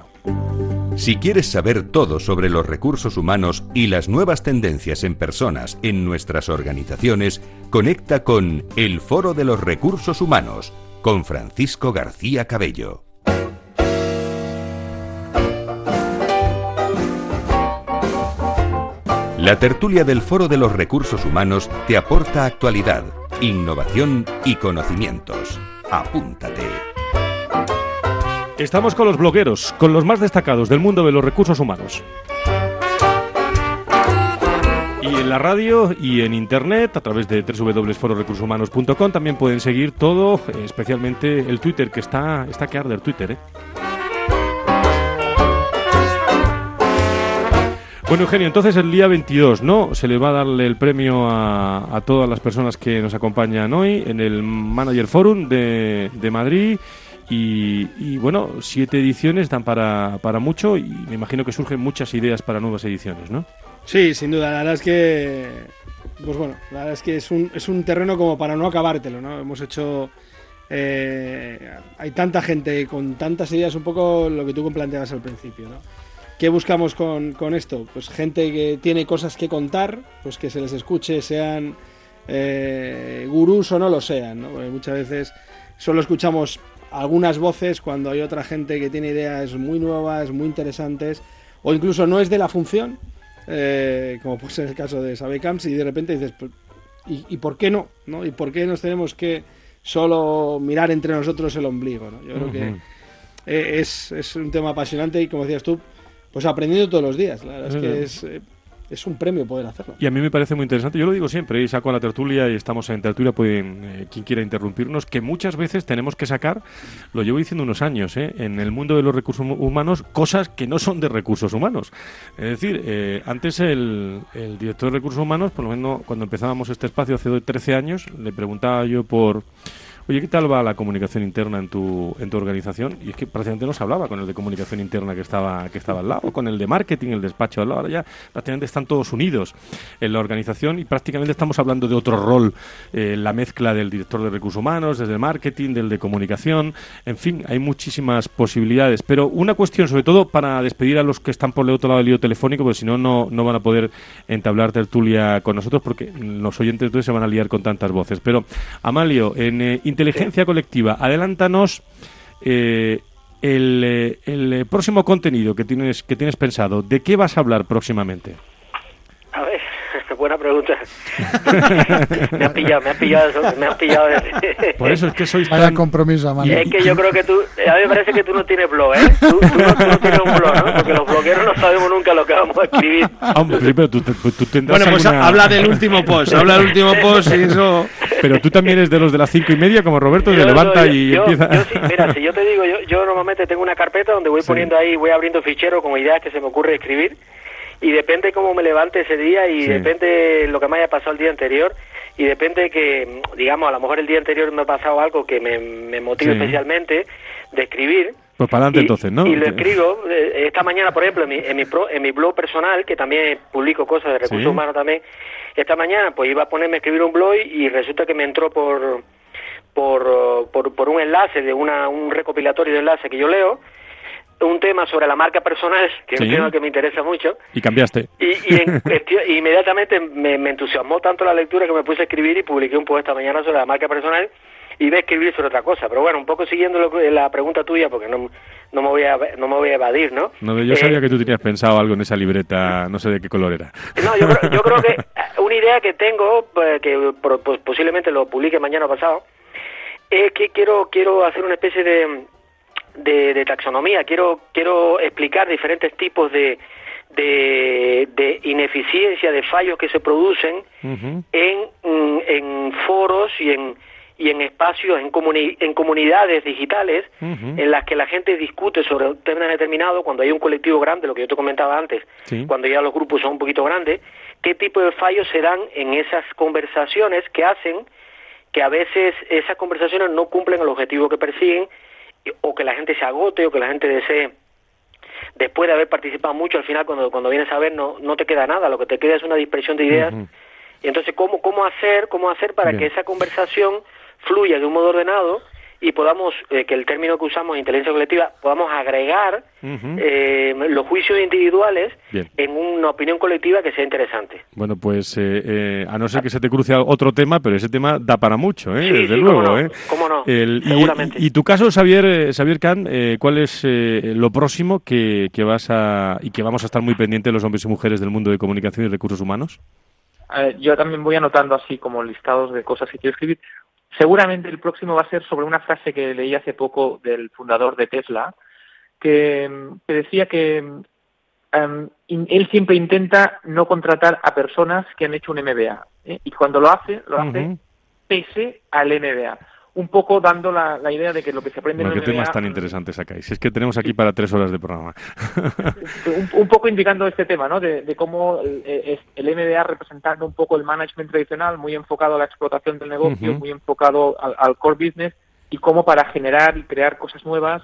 Si quieres saber todo sobre los recursos humanos y las nuevas tendencias en personas en nuestras organizaciones, conecta con El Foro de los Recursos Humanos, con Francisco García Cabello. La tertulia del Foro de los Recursos Humanos te aporta actualidad, innovación y conocimientos. Apúntate. Estamos con los blogueros, con los más destacados del mundo de los recursos humanos. Y en la radio y en internet, a través de doble u doble u doble u punto foro recursos humanos punto com, también pueden seguir todo, especialmente el Twitter, que está, está que arde el Twitter, ¿eh? Bueno, Eugenio, entonces el día veintidós, ¿no? Se le va a darle el premio a, a todas las personas que nos acompañan hoy en el Manager Forum de, de Madrid. Y, y bueno, siete ediciones dan para, para mucho y me imagino que surgen muchas ideas para nuevas ediciones, ¿no? Sí, sin duda. La verdad es que, pues bueno, la verdad es que es un, es un terreno como para no acabártelo, ¿no? Hemos hecho... Eh, hay tanta gente con tantas ideas, un poco lo que tú planteabas al principio, ¿no? ¿Qué buscamos con, con esto? Pues gente que tiene cosas que contar, pues que se les escuche, sean eh, gurús o no lo sean, ¿no? Porque muchas veces solo escuchamos algunas voces cuando hay otra gente que tiene ideas muy nuevas, muy interesantes, o incluso no es de la función, eh, como puede ser el caso de Sabecamps, y de repente dices, pues, ¿y, ¿y por qué no? ¿no? ¿Y por qué nos tenemos que solo mirar entre nosotros el ombligo, ¿no? Yo creo uh-huh. que eh, es, es un tema apasionante y, como decías tú, pues aprendiendo todos los días. La verdad es que es, eh, es un premio poder hacerlo. Y a mí me parece muy interesante, yo lo digo siempre, y saco a la tertulia y estamos en tertulia, pueden eh, quien quiera interrumpirnos, que muchas veces tenemos que sacar, lo llevo diciendo unos años, eh, en el mundo de los recursos humanos, cosas que no son de recursos humanos. Es decir, eh, antes el, el director de recursos humanos, por lo menos cuando empezábamos este espacio hace trece años, le preguntaba yo por... Oye, ¿qué tal va la comunicación interna en tu en tu organización? Y es que prácticamente no se hablaba con el de comunicación interna que estaba que estaba al lado, con el de marketing, el despacho al lado. Ahora ya prácticamente están todos unidos en la organización y prácticamente estamos hablando de otro rol, eh, la mezcla del director de recursos humanos, desde el marketing, del de comunicación. En fin, hay muchísimas posibilidades. Pero una cuestión, sobre todo para despedir a los que están por el otro lado del hilo telefónico, porque si no, no no van a poder entablar tertulia con nosotros, porque los oyentes entonces se van a liar con tantas voces. Pero, Amalio, en eh, inteligencia colectiva, adelántanos eh, el, eh, el próximo contenido que tienes que tienes pensado. ¿De qué vas a hablar próximamente? A ver, buena pregunta. me has pillado, me has pillado eso, me has pillado. Por eso es que sois Vaya tan... compromiso, Amalio. Es que yo creo que tú, a mí me parece que tú no tienes blog, ¿eh? Tú, tú, no, tú no tienes un blog, ¿no? Porque los blogueros no sabemos nunca lo que vamos a escribir. Hombre, sí, pero tú, tú, tú tendrás Bueno, pues alguna... habla del último post, habla del último post y eso... Pero tú también eres de los de las cinco y media, como Roberto, que levanta yo, y yo, empieza... Yo, sí, mira, si yo te digo, yo, yo normalmente tengo una carpeta donde voy sí. poniendo ahí, voy abriendo ficheros con ideas que se me ocurre escribir, y depende cómo me levante ese día, y sí. depende lo que me haya pasado el día anterior, y depende que, digamos, a lo mejor el día anterior me ha pasado algo que me, me motive sí. especialmente de escribir. Pues para adelante entonces, ¿no? Y lo escribo, eh, esta mañana, por ejemplo, en mi, en mi, pro, en mi blog personal, que también publico cosas de recursos sí. humanos también, esta mañana pues iba a ponerme a escribir un blog y resulta que me entró por por, por, por un enlace, de una un recopilatorio de enlaces que yo leo, un tema sobre la marca personal, que sí. es un tema que me interesa mucho. Y cambiaste. Y, y en, inmediatamente me, me entusiasmó tanto la lectura que me puse a escribir y publiqué un post esta mañana sobre la marca personal. Y iba a escribir sobre otra cosa, pero bueno, un poco siguiendo lo, la pregunta tuya, porque no, no me voy a no me voy a evadir, ¿no? No, yo sabía eh, que tú tenías pensado algo en esa libreta, no sé de qué color era. No, yo creo, yo creo que una idea que tengo, pues, que pues, posiblemente lo publique mañana pasado, es que quiero quiero hacer una especie de, de, de taxonomía, quiero quiero explicar diferentes tipos de de, de ineficiencia, de fallos que se producen uh-huh. en, en foros y en y en espacios, en, comuni en comunidades digitales, uh-huh. en las que la gente discute sobre un tema determinado, cuando hay un colectivo grande, lo que yo te comentaba antes, sí. cuando ya los grupos son un poquito grandes, qué tipo de fallos se dan en esas conversaciones que hacen que a veces esas conversaciones no cumplen el objetivo que persiguen, o que la gente se agote, o que la gente desee, después de haber participado mucho, al final cuando, cuando vienes a ver no, no te queda nada, lo que te queda es una dispersión de ideas. Uh-huh. Y entonces, ¿cómo, cómo hacer, cómo hacer para Bien. que esa conversación fluya de un modo ordenado y podamos, eh, que el término que usamos, inteligencia colectiva, podamos agregar uh-huh. eh, los juicios individuales Bien. en una opinión colectiva que sea interesante? Bueno, pues eh, eh, a no ser que se te cruce otro tema, pero ese tema da para mucho, ¿eh? Sí, desde sí, luego. cómo no, ¿eh? cómo no, el, seguramente. Y, y tu caso, Xavier, eh, Xavier Can, eh, ¿cuál es eh, lo próximo que, que vas a y que vamos a estar muy pendientes los hombres y mujeres del mundo de comunicación y recursos humanos? Eh, yo también voy anotando así como listados de cosas que quiero escribir. Seguramente el próximo va a ser sobre una frase que leí hace poco del fundador de Tesla, que, que decía que um, in, él siempre intenta no contratar a personas que han hecho un M B A, ¿eh? Y cuando lo hace, lo hace uh-huh. pese al M B A. Un poco dando la, la idea de que lo que se aprende bueno, en el M B A... ¿Qué temas tan interesantes sacáis? Es que tenemos aquí para tres horas de programa. un, un poco indicando este tema, ¿no? De, de cómo el, el M B A representando un poco el management tradicional, muy enfocado a la explotación del negocio, uh-huh. muy enfocado al, al core business, y cómo para generar y crear cosas nuevas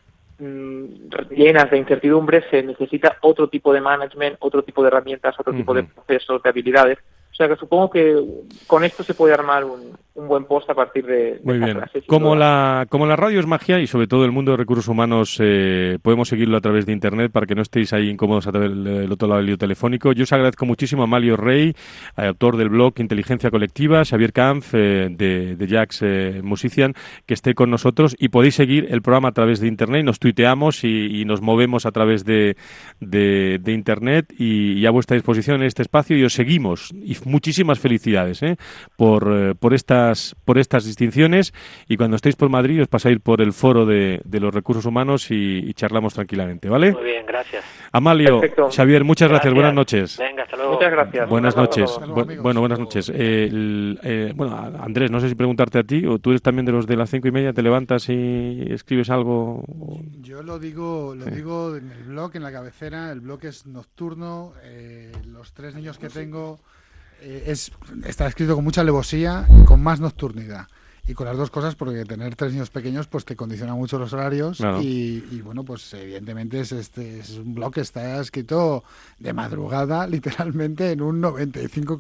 mmm, llenas de incertidumbre se necesita otro tipo de management, otro tipo de herramientas, otro uh-huh. tipo de procesos, de habilidades. O sea que supongo que con esto se puede armar un, un buen post a partir de, de Muy bien. Clase, como la como la radio es magia y sobre todo el mundo de recursos humanos eh, podemos seguirlo a través de internet para que no estéis ahí incómodos a través del otro lado del lío telefónico. Yo os agradezco muchísimo a Amalio Rey, autor del blog Inteligencia Colectiva, Xavier Kampf eh, de, de Jax eh, Musician, que esté con nosotros, y podéis seguir el programa a través de internet. Nos tuiteamos y, y nos movemos a través de, de, de internet y, y a vuestra disposición en este espacio, y os seguimos. Y muchísimas felicidades ¿eh? por, eh, por estas por estas distinciones, y cuando estéis por Madrid os pasáis por el foro de, de los recursos humanos y, y charlamos tranquilamente, ¿vale? Muy bien, gracias. Amalio, Perfecto. Xavier, muchas gracias. gracias, buenas noches. Venga, hasta luego. Muchas gracias. Buenas noches. luego, Bu- bueno, buenas noches. Eh, el, eh, bueno, Andrés, no sé si preguntarte a ti, o tú eres también de los de las cinco y media, te levantas y escribes algo. Yo lo digo, lo Sí. digo en el blog, en la cabecera. El blog es nocturno. Eh, los tres niños que tengo eh, es está escrito con mucha alevosía y con más nocturnidad. Y con las dos cosas, porque tener tres niños pequeños pues te condiciona mucho los horarios. Claro. y, y bueno, pues evidentemente es este es un blog que está escrito de madrugada, literalmente en un noventa y cinco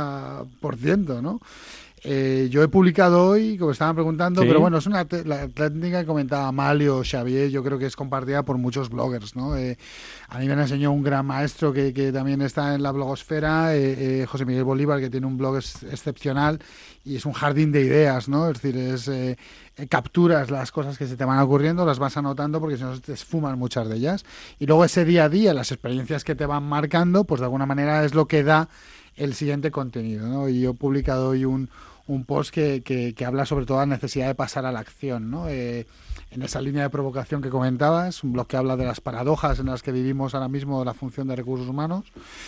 por ciento, ¿no? Eh, yo he publicado hoy, como estaban preguntando, ¿Sí? pero bueno, es una te- la técnica que comentaba Amalio o Xavier, yo creo que es compartida por muchos bloggers, ¿no? Eh, a mí me la enseñó un gran maestro que, que también está en la blogosfera, eh, eh, José Miguel Bolívar, que tiene un blog ex- excepcional y es un jardín de ideas, ¿no? Es decir, es eh, eh, capturas las cosas que se te van ocurriendo, las vas anotando porque si no se te esfuman muchas de ellas, y luego ese día a día, las experiencias que te van marcando, pues de alguna manera es lo que da el siguiente contenido, ¿no? Y yo he publicado hoy un un post que, que, que habla sobre todo de la necesidad de pasar a la acción, ¿no? Eh, en esa línea de provocación que comentabas, un blog que habla de las paradojas en las que vivimos ahora mismo de la función de recursos humanos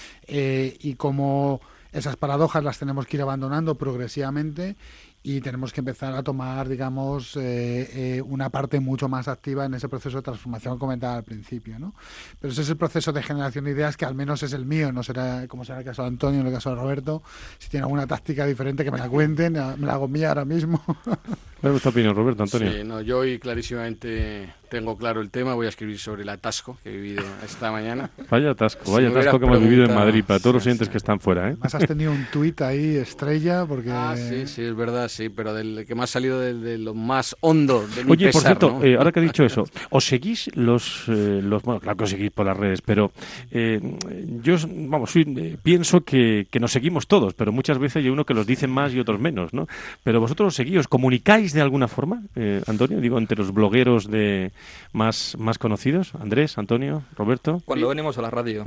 eh, y cómo esas paradojas las tenemos que ir abandonando progresivamente y tenemos que empezar a tomar, digamos, eh, eh, una parte mucho más activa en ese proceso de transformación que comentaba al principio, ¿no? Pero ese es el proceso de generación de ideas que al menos es el mío, no será como será el caso de Antonio, en el caso de Roberto. Si tiene alguna táctica diferente que me la cuenten, me la hago mía ahora mismo. ¿Cuál es tu opinión, Roberto, Antonio? Sí, no, yo hoy clarísimamente tengo claro el tema. Voy a escribir sobre el atasco que he vivido esta mañana. Vaya atasco, Si vaya me atasco que hubieras hemos vivido en preguntado- Madrid, para todos los Sí, oyentes sí. que están fuera, ¿eh? Además has tenido un tuit ahí, estrella, porque... Ah, sí, sí, es verdad, sí, pero del que me ha salido de, de lo más hondo de mi Oye, por pesar, cierto, ¿no? eh, ahora que he dicho eso, ¿os seguís los, eh, los bueno, claro que os seguís por las redes, pero eh, yo, vamos, soy, eh, pienso que, que nos seguimos todos, pero muchas veces hay uno que los dicen más y otros menos, ¿no? Pero vosotros os seguís, ¿os comunicáis de alguna forma, eh, Antonio? Digo, entre los blogueros de más, más conocidos, Andrés, Antonio, Roberto. Cuando venimos a la radio.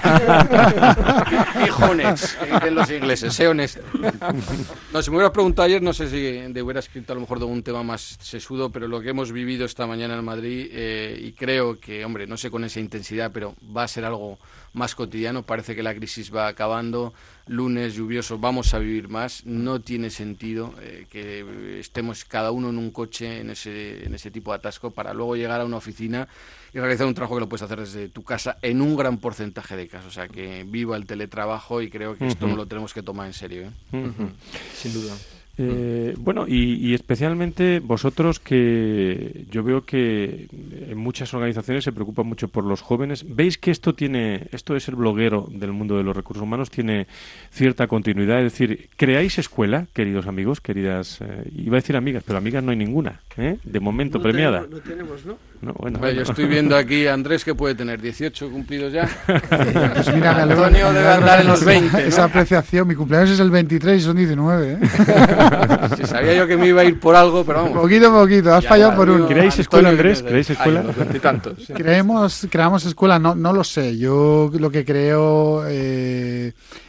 Fijones, que dicen los ingleses, sé honesto. No, si me hubieras preguntado ayer, no sé si te hubiera escrito a lo mejor de un tema más sesudo, pero lo que hemos vivido esta mañana en Madrid, eh, y creo que, hombre, no sé con esa intensidad, pero va a ser algo más cotidiano. Parece que la crisis va acabando, lunes lluvioso, vamos a vivir más. No tiene sentido eh, que estemos cada uno en un coche en ese, en ese tipo de atasco para luego llegar a una oficina y realizar un trabajo que lo puedes hacer desde tu casa en un gran porcentaje de casos. O sea, que viva el teletrabajo, y creo que esto Ujú. no lo tenemos que tomar en serio, ¿eh? Ujú. Sin duda. Eh, bueno, y, y especialmente vosotros, que yo veo que en muchas organizaciones se preocupan mucho por los jóvenes. ¿Veis que esto tiene, esto de ser bloguero del mundo de los recursos humanos tiene cierta continuidad? Es decir, ¿creáis escuela, queridos amigos, queridas, eh, iba a decir amigas, pero amigas no hay ninguna, ¿eh? De momento, No premiada. tenemos, no tenemos, ¿no? No, bueno, Hombre, yo bueno. estoy viendo aquí a Andrés, que puede tener dieciocho cumplidos ya. Pues mira, me alegro- Antonio me debe alegro andar en los esa- veinte, ¿no? Esa apreciación. Mi cumpleaños es el veintitrés y son diecinueve, ¿eh? Si sabía yo que me iba a ir por algo, pero vamos. Poquito a poquito, has Ya, fallado ya, por digo, uno. ¿Creáis Antonio, escuela, que Andrés? me- ¿Creáis escuela? Ay, los veintitantos. Creemos, creamos escuela, no, no lo sé. Yo lo que creo, eh,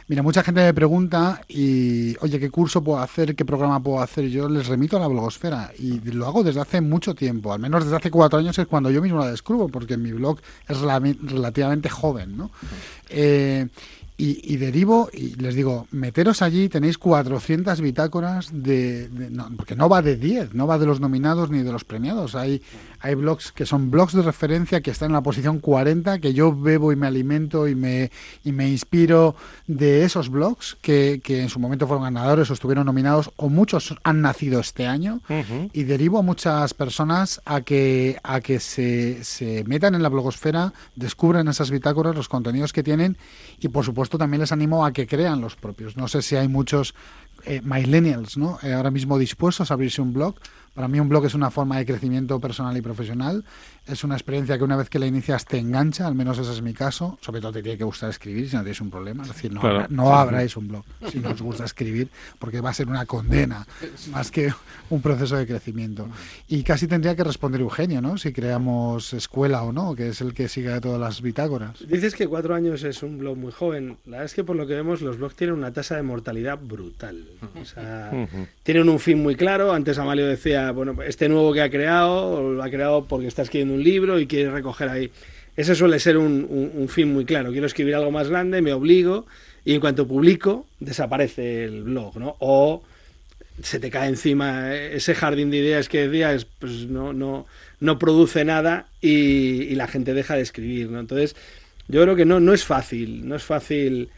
Mira, mucha gente me pregunta y, oye, ¿qué curso puedo hacer? ¿Qué programa puedo hacer? Yo les remito a la blogosfera y lo hago desde hace mucho tiempo, al menos desde hace cuatro años es cuando yo mismo la descubro, porque mi blog es relativamente joven, ¿no? Eh, Y, y derivo, y les digo, meteros allí, tenéis cuatrocientas bitácoras de... de no, porque no va de diez, no va de los nominados ni de los premiados. Hay, hay blogs que son blogs de referencia que están en la posición cuarenta, que yo bebo y me alimento y me, y me inspiro de esos blogs que, que en su momento fueron ganadores o estuvieron nominados, o muchos han nacido este año. Uh-huh. Y derivo a muchas personas a que, a que se, se metan en la blogosfera, descubran esas bitácoras, los contenidos que tienen, y por supuesto también les animo a que crean los propios. No sé si hay muchos eh, millennials, ¿no? Eh, ahora mismo dispuestos a abrirse un blog. Para mí un blog es una forma de crecimiento personal y profesional. Es una experiencia que una vez que la inicias te engancha, al menos ese es mi caso. Sobre todo te tiene que gustar escribir si no tienes un problema. Es decir, no, claro. abra, no abráis un blog si no os gusta escribir, porque va a ser una condena más que un proceso de crecimiento. Y casi tendría que responder Eugenio, ¿no? Si creamos escuela o no, que es el que sigue todas las bitácoras. Dices que cuatro años es un blog muy joven. La verdad es que por lo que vemos los blogs tienen una tasa de mortalidad brutal. O sea, uh-huh. tienen un fin muy claro. Antes Amalio decía, bueno, este nuevo que ha creado, lo ha creado porque está escribiendo un libro y quiere recoger ahí. Ese suele ser un, un, un fin muy claro. Quiero escribir algo más grande, me obligo, y en cuanto publico, desaparece el blog, ¿no? O se te cae encima ese jardín de ideas que decías, pues no, no, no produce nada y, y la gente deja de escribir, ¿no? Entonces, yo creo que no, no es fácil, no es fácil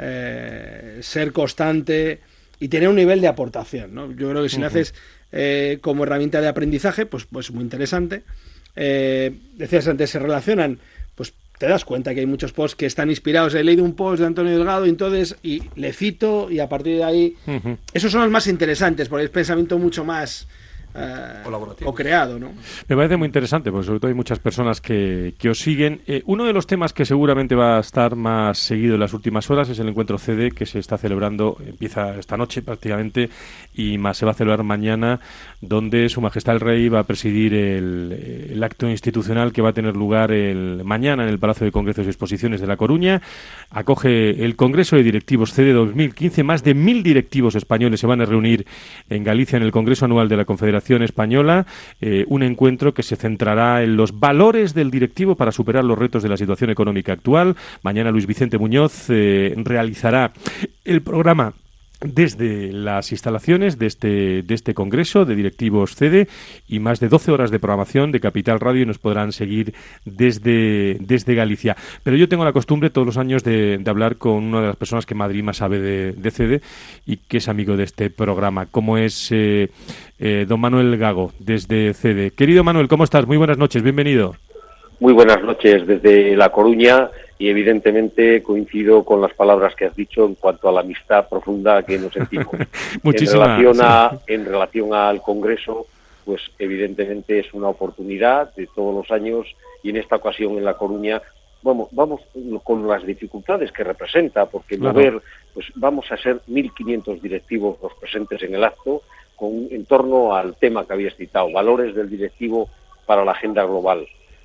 eh, ser constante y tener un nivel de aportación, ¿no? Yo creo que si uh-huh. lo haces eh, como herramienta de aprendizaje, pues, pues muy interesante. Eh, decías antes, se relacionan, pues te das cuenta que hay muchos posts que están inspirados. He leído un post de Antonio Delgado y entonces y le cito y a partir de ahí uh-huh. esos son los más interesantes porque es pensamiento mucho más Uh, o creado, ¿no? Me parece muy interesante, porque sobre todo hay muchas personas que, que os siguen. Eh, uno de los temas que seguramente va a estar más seguido en las últimas horas es el encuentro C D, que se está celebrando, empieza esta noche prácticamente, y más se va a celebrar mañana, donde Su Majestad el Rey va a presidir el, el acto institucional que va a tener lugar el mañana en el Palacio de Congresos y Exposiciones de La Coruña. Acoge el Congreso de Directivos C D dos mil quince. Más de mil directivos españoles se van a reunir en Galicia en el Congreso Anual de la Confederación Española, eh, un encuentro que se centrará en los valores del directivo para superar los retos de la situación económica actual. Mañana Luis Vicente Muñoz eh, realizará el programa desde las instalaciones de este de este Congreso de Directivos C D, y más de doce horas de programación de Capital Radio nos podrán seguir desde, desde Galicia. Pero yo tengo la costumbre todos los años de, de hablar con una de las personas que Madrid más sabe de, de C D y que es amigo de este programa, como es eh, eh, don Manuel Gago, desde C D. Querido Manuel, ¿cómo estás? Muy buenas noches, bienvenido. Muy buenas noches desde La Coruña, y evidentemente coincido con las palabras que has dicho en cuanto a la amistad profunda que nos sentimos. Muchísimas. En relación a, en relación al Congreso, pues evidentemente es una oportunidad de todos los años, y en esta ocasión en La Coruña vamos, vamos con las dificultades que representa, porque claro. mover, pues vamos a ser mil quinientos directivos los presentes en el acto, con en torno al tema que habías citado, valores del directivo para la agenda global.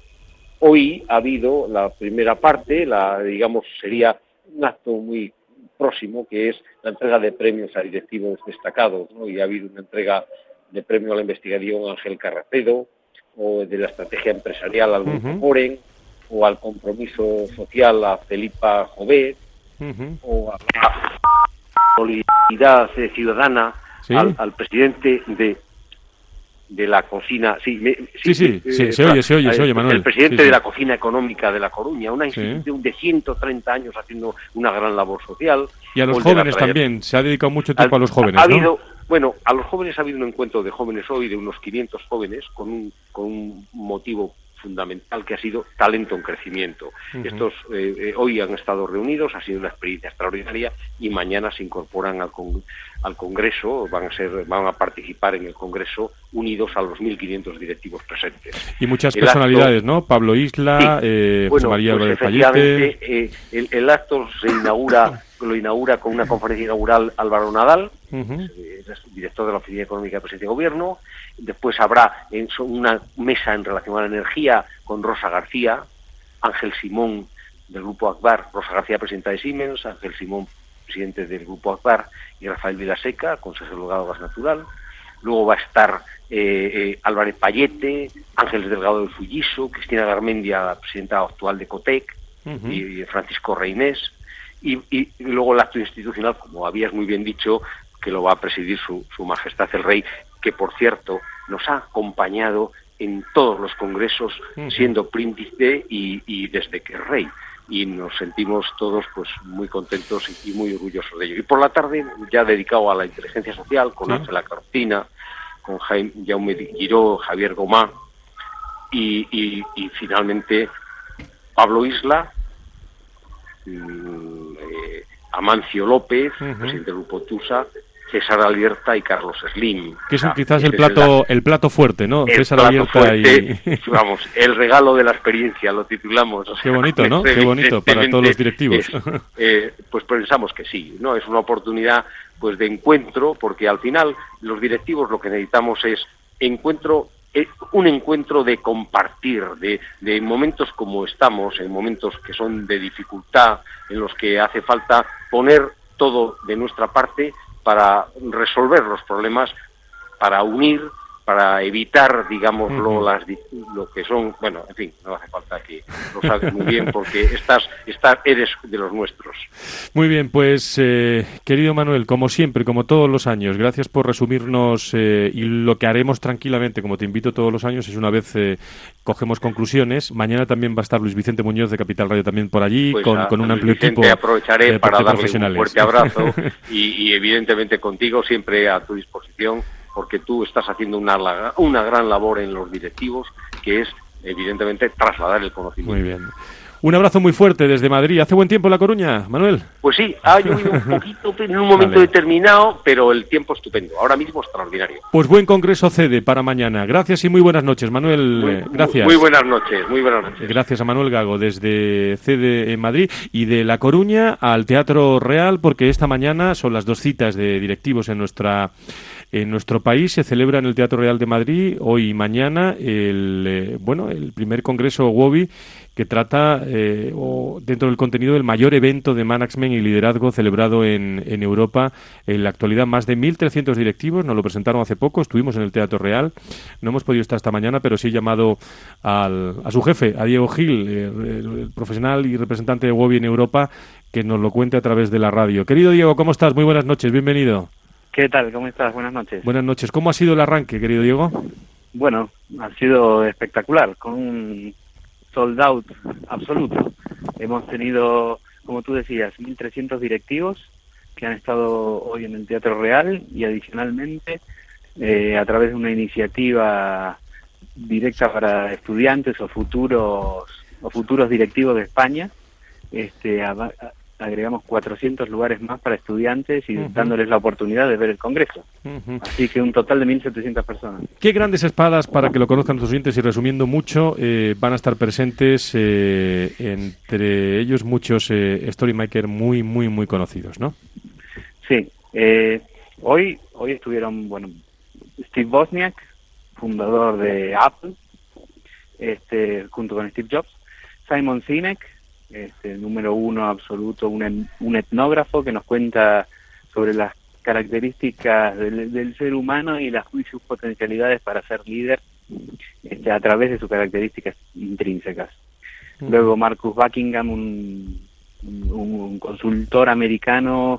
Hoy ha habido la primera parte, la digamos sería un acto muy próximo, que es la entrega de premios a directivos destacados, ¿no? Y ha habido una entrega de premio a la investigación a Ángel Carracedo, o de la estrategia empresarial al Grupo uh-huh. Moren, o al compromiso social a Felipa Jové, uh-huh. o a la solidaridad ciudadana ¿Sí? al, al presidente de de la cocina, sí, me, sí, sí, sí, eh, sí se oye, se oye, se oye, Manuel. El presidente sí, sí. de la cocina económica de La Coruña, una institución sí. de ciento treinta años haciendo una gran labor social. Y a los jóvenes también, se ha dedicado mucho tiempo a, a los jóvenes, ha ¿no? habido, bueno, a los jóvenes ha habido un encuentro de jóvenes hoy de unos quinientos jóvenes con un, con un motivo fundamental que ha sido talento en crecimiento. Uh-huh. Estos eh, eh, hoy han estado reunidos, ha sido una experiencia extraordinaria, y mañana se incorporan al, con, al Congreso, van a ser, van a participar en el Congreso unidos a los mil quinientos directivos presentes. Y muchas el personalidades, acto, ¿no? Pablo Isla, sí, eh, bueno, María pues Álvarez Fallete. Eh, el, el acto se inaugura, lo inaugura con una conferencia inaugural Álvaro Nadal, uh-huh. eh, director de la Oficina Económica de Presidencia de Gobierno. Después habrá en una mesa en relación a la energía con Rosa García, Ángel Simón del Grupo Akbar, Rosa García, presidenta de Siemens, Ángel Simón, presidente del Grupo Akbar, y Rafael Vilaseca, consejero delegado de Gas Natural. Luego va a estar eh, eh, Álvarez Payete, Ángeles Delgado de Fulliso, Cristina Garmendia, presidenta actual de COTEC, uh-huh. y, y Francisco Reinés. Y, y, y luego el acto institucional, como habías muy bien dicho, que lo va a presidir su, su Majestad el Rey, que por cierto nos ha acompañado en todos los congresos, uh-huh. siendo príncipe y, y desde que es rey. Y nos sentimos todos pues muy contentos y muy orgullosos de ello. Y por la tarde, ya dedicado a la inteligencia social, con Ángela ¿Sí? Cortina, con Jaime, Jaume Giró, Javier Gomá, y, y, y finalmente Pablo Isla, mmm, eh, Amancio López, uh-huh. presidente del Grupo Tusa, César Alierta y Carlos Slim. Que es un, quizás el plato el, el plato fuerte, ¿no? El César plato Alierta fuerte, y... vamos, el regalo de la experiencia, lo titulamos. O sea, qué bonito, ¿no? Qué bonito para todos los directivos. Es, eh, pues pensamos que sí, ¿no? Es una oportunidad pues de encuentro, porque al final los directivos lo que necesitamos es encuentro, eh, un encuentro de compartir, de, de momentos como estamos, en momentos que son de dificultad, en los que hace falta poner todo de nuestra parte para resolver los problemas, para unir, para evitar, digámoslo, uh-huh. las, lo que son, bueno, en fin, no hace falta que lo sabes muy bien porque estás, estás, eres de los nuestros. Muy bien, pues eh, querido Manuel, como siempre, como todos los años, gracias por resumirnos eh, y lo que haremos tranquilamente, como te invito todos los años, es una vez eh, cogemos conclusiones. Mañana también va a estar Luis Vicente Muñoz de Capital Radio también por allí, pues con, a, con un Luis amplio Vicente equipo. Aprovecharé para darle un fuerte abrazo y, y evidentemente contigo siempre a tu disposición, porque tú estás haciendo una, una gran labor en los directivos, que es, evidentemente, trasladar el conocimiento. Muy bien. Un abrazo muy fuerte desde Madrid. ¿Hace buen tiempo en La Coruña, Manuel? Pues sí, ha llovido un poquito en un momento vale. determinado, pero el tiempo estupendo. Ahora mismo extraordinario. Pues buen congreso C E D E para mañana. Gracias y muy buenas noches, Manuel. Muy, Gracias. Muy buenas noches, muy buenas noches. Gracias a Manuel Gago desde C E D E en Madrid y de La Coruña al Teatro Real, porque esta mañana son las dos citas de directivos en nuestra... En nuestro país se celebra en el Teatro Real de Madrid hoy y mañana el eh, bueno el primer congreso WOBI, que trata eh, o dentro del contenido del mayor evento de management y liderazgo celebrado en, en Europa en la actualidad. Más de mil trescientos directivos nos lo presentaron hace poco, estuvimos en el Teatro Real, no hemos podido estar esta mañana, pero sí he llamado al, a su jefe, a Diego Gil, el, el profesional y representante de WOBI en Europa, que nos lo cuente a través de la radio. Querido Diego, ¿cómo estás? Muy buenas noches, bienvenido. ¿Qué tal? ¿Cómo estás? Buenas noches. Buenas noches. ¿Cómo ha sido el arranque, querido Diego? Bueno, ha sido espectacular, con un sold out absoluto. Hemos tenido, como tú decías, mil trescientos directivos que han estado hoy en el Teatro Real y adicionalmente, eh, a través de una iniciativa directa para estudiantes o futuros o futuros directivos de España, este, a, a, agregamos cuatrocientos lugares más para estudiantes y uh-huh. dándoles la oportunidad de ver el Congreso. Uh-huh. Así que un total de mil setecientas personas. Qué grandes espadas, para que lo conozcan los oyentes y resumiendo mucho, eh, van a estar presentes, eh, entre ellos muchos eh, storymakers muy, muy, muy conocidos, ¿no? Sí. Eh, hoy, hoy estuvieron, bueno, Steve Wozniak, fundador de Apple, este, junto con Steve Jobs, Simon Sinek, este, número uno absoluto, un, un etnógrafo que nos cuenta sobre las características del, del ser humano y las sus potencialidades para ser líder, este, a través de sus características intrínsecas. Mm. Luego Marcus Buckingham, un, un, un consultor americano,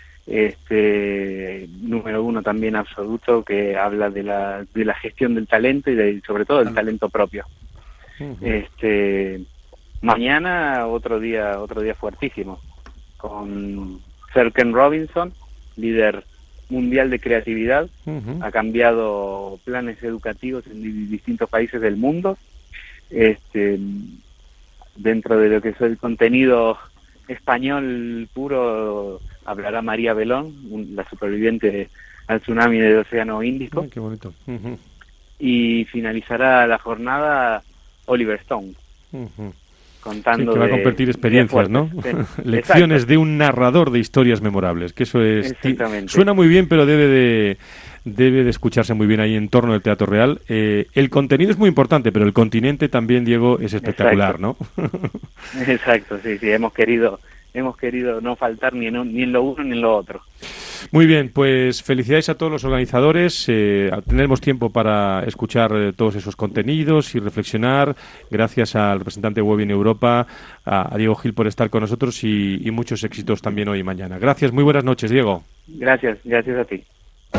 este, número uno también absoluto, que habla de la, de la gestión del talento y de, sobre todo del talento propio. Mm. Este Mañana otro día otro día fuertísimo, con Sir Ken Robinson, líder mundial de creatividad. Uh-huh. Ha cambiado planes educativos en distintos países del mundo. Este, dentro de lo que es el contenido español puro, hablará María Belón, un, la superviviente al tsunami del Océano Índico. Ay, qué bonito. Uh-huh. Y finalizará la jornada Oliver Stone. Uh-huh. Contando sí, que va a compartir experiencias, ¿no? Sí. Lecciones de un narrador de historias memorables, que eso es suena muy bien, pero debe de debe de escucharse muy bien ahí en torno del Teatro Real. Eh, el contenido es muy importante, pero el continente también, Diego, es espectacular, Exacto. ¿no? Exacto, sí, sí, hemos querido hemos querido no faltar ni en, ni en lo uno ni en lo otro. Muy bien, pues felicidades a todos los organizadores. Eh, tendremos tiempo para escuchar eh, todos esos contenidos y reflexionar. Gracias al representante de Wobby en Europa, a, a Diego Gil, por estar con nosotros y, y muchos éxitos también hoy y mañana. Gracias, muy buenas noches, Diego. Gracias, gracias a ti.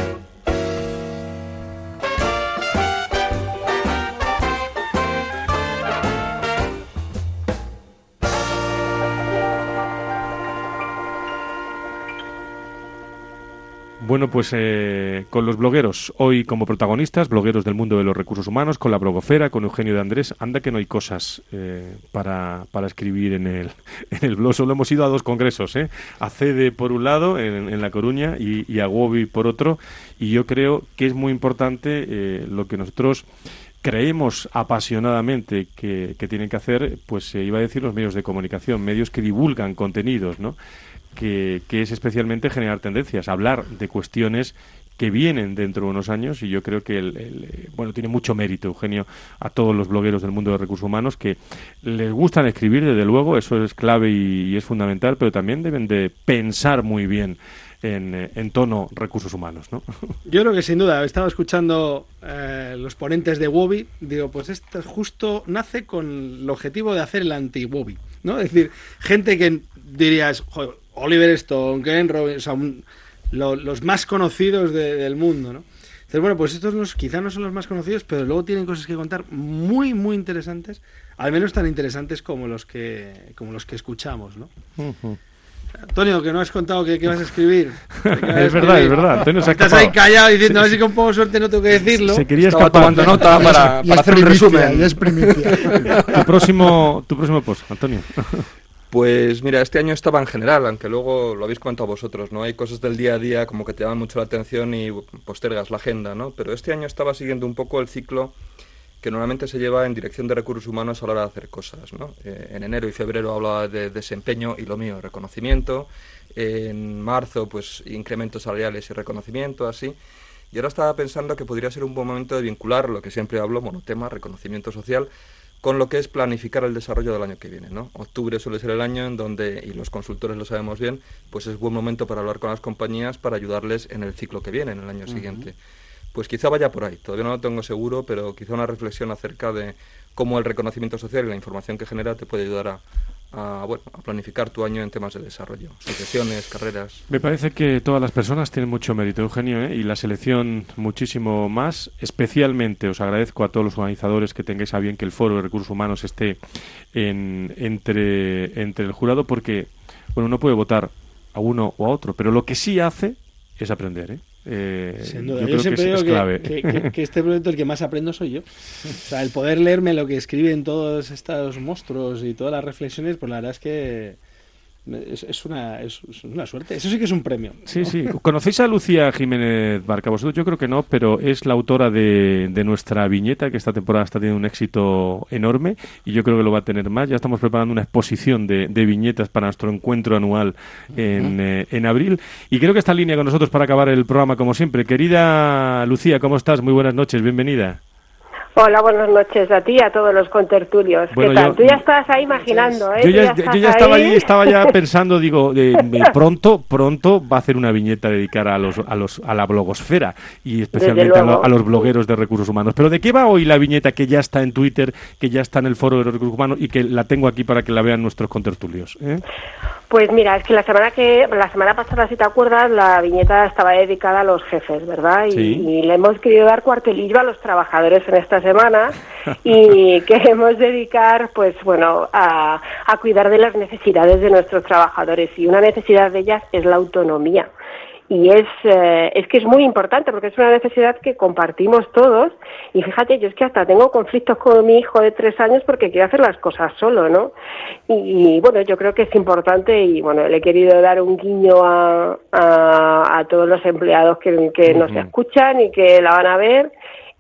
Bueno, pues eh, con los blogueros, hoy como protagonistas, blogueros del mundo de los recursos humanos, con la blogosfera, con Eugenio de Andrés. Anda que no hay cosas eh, para, para escribir en el, en el blog. Solo hemos ido a dos congresos, ¿eh? A C E D E por un lado, en, en La Coruña, y, y a Wobby por otro. Y yo creo que es muy importante eh, lo que nosotros creemos apasionadamente que, que tienen que hacer, pues eh, iba a decir los medios de comunicación, medios que divulgan contenidos, ¿no? Que, que es especialmente generar tendencias, hablar de cuestiones que vienen dentro de unos años, y yo creo que el, el, bueno, tiene mucho mérito, Eugenio, a todos los blogueros del mundo de recursos humanos que les gustan escribir, desde luego, eso es clave y, y es fundamental, pero también deben de pensar muy bien en, en tono recursos humanos, ¿no? Yo creo que sin duda, estaba escuchando eh, los ponentes de Wobby, digo, pues esto justo nace con el objetivo de hacer el anti-Wobby, ¿no? Es decir, gente que dirías, joder, Oliver Stone, Ken Robinson, son lo, los más conocidos de, del mundo, ¿no? Entonces, bueno, pues estos los, quizá no son los más conocidos, pero luego tienen cosas que contar muy, muy interesantes, al menos tan interesantes como los que como los que escuchamos, ¿no? Uh-huh. Antonio, que no has contado que, que vas a escribir. Vas a escribir. Es verdad, es verdad. Antonio se ha Estás ahí callado diciendo, a ver si con poco suerte no tengo que decirlo. Se quería Estaba escapar. tomando nota para, para hacer un resumen. Ya es primicia. Tu próximo, tu próximo post, Antonio. Pues mira, este año estaba en general, aunque luego lo habéis comentado vosotros, ¿no? Hay cosas del día a día como que te llaman mucho la atención y postergas la agenda, ¿no? Pero este año estaba siguiendo un poco el ciclo que normalmente se lleva en dirección de recursos humanos a la hora de hacer cosas, ¿no? Eh, en enero y febrero hablaba de desempeño y lo mío, reconocimiento. En marzo, pues, incrementos salariales y reconocimiento, así. Y ahora estaba pensando que podría ser un buen momento de vincular lo que siempre hablo, monotema, reconocimiento social, con lo que es planificar el desarrollo del año que viene, ¿no? Octubre suele ser el año en donde, y los consultores lo sabemos bien, pues es buen momento para hablar con las compañías para ayudarles en el ciclo que viene, en el año uh-huh. siguiente. Pues quizá vaya por ahí, todavía no lo tengo seguro, pero quizá una reflexión acerca de cómo el reconocimiento social y la información que genera te puede ayudar a, a, bueno, a planificar tu año en temas de desarrollo, sucesiones, carreras. Me parece que todas las personas tienen mucho mérito, Eugenio, ¿eh? Y la selección muchísimo más. Especialmente os agradezco a todos los organizadores que tengáis a bien que el Foro de Recursos Humanos esté en, entre, entre el jurado, porque bueno, uno puede votar a uno o a otro, pero lo que sí hace es aprender, ¿eh? Eh, Sin duda. Yo, Yo creo siempre que es, digo es clave. que, que, que, que este proyecto el que más aprendo soy yo. O sea, el poder leerme lo que escriben todos estos monstruos y todas las reflexiones, pues la verdad es que es, es, una, es, es una suerte. Eso sí que es un premio, ¿no? Sí, sí. ¿Conocéis a Lucía Jiménez Barca? Vosotros yo creo que no, pero es la autora de, de nuestra viñeta, que esta temporada está teniendo un éxito enorme y yo creo que lo va a tener más. Ya estamos preparando una exposición de, de viñetas para nuestro encuentro anual en, uh-huh. eh, en abril, y creo que está en línea con nosotros para acabar el programa como siempre. Querida Lucía, ¿cómo estás? Muy buenas noches, bienvenida. Hola, buenas noches a ti y a todos los contertulios. ¿Qué bueno, tal? Yo, Tú ya estás ahí imaginando, ¿eh? Yo ya, ya, yo ya estaba ahí, estaba ya pensando, digo, de, de pronto, pronto va a hacer una viñeta dedicada a los, a los, a la blogosfera y especialmente a, lo, a los blogueros de recursos humanos. Pero ¿de qué va hoy la viñeta que ya está en Twitter, que ya está en el Foro de los Recursos Humanos y que la tengo aquí para que la vean nuestros contertulios? ¿eh? Pues mira, es que la semana que la semana pasada, si te acuerdas, la viñeta estaba dedicada a los jefes, ¿verdad? Y, sí. y le hemos querido dar cuartelillo a los trabajadores en esta semana y queremos dedicar, pues bueno, a, a cuidar de las necesidades de nuestros trabajadores, y una necesidad de ellas es la autonomía. Y es, eh, es que es muy importante porque es una necesidad que compartimos todos. Y fíjate, yo es que hasta tengo conflictos con mi hijo de tres años porque quiere hacer las cosas solo, ¿no? Y, y bueno, yo creo que es importante y bueno, le he querido dar un guiño a, a, a todos los empleados que, que uh-huh. nos escuchan y que la van a ver.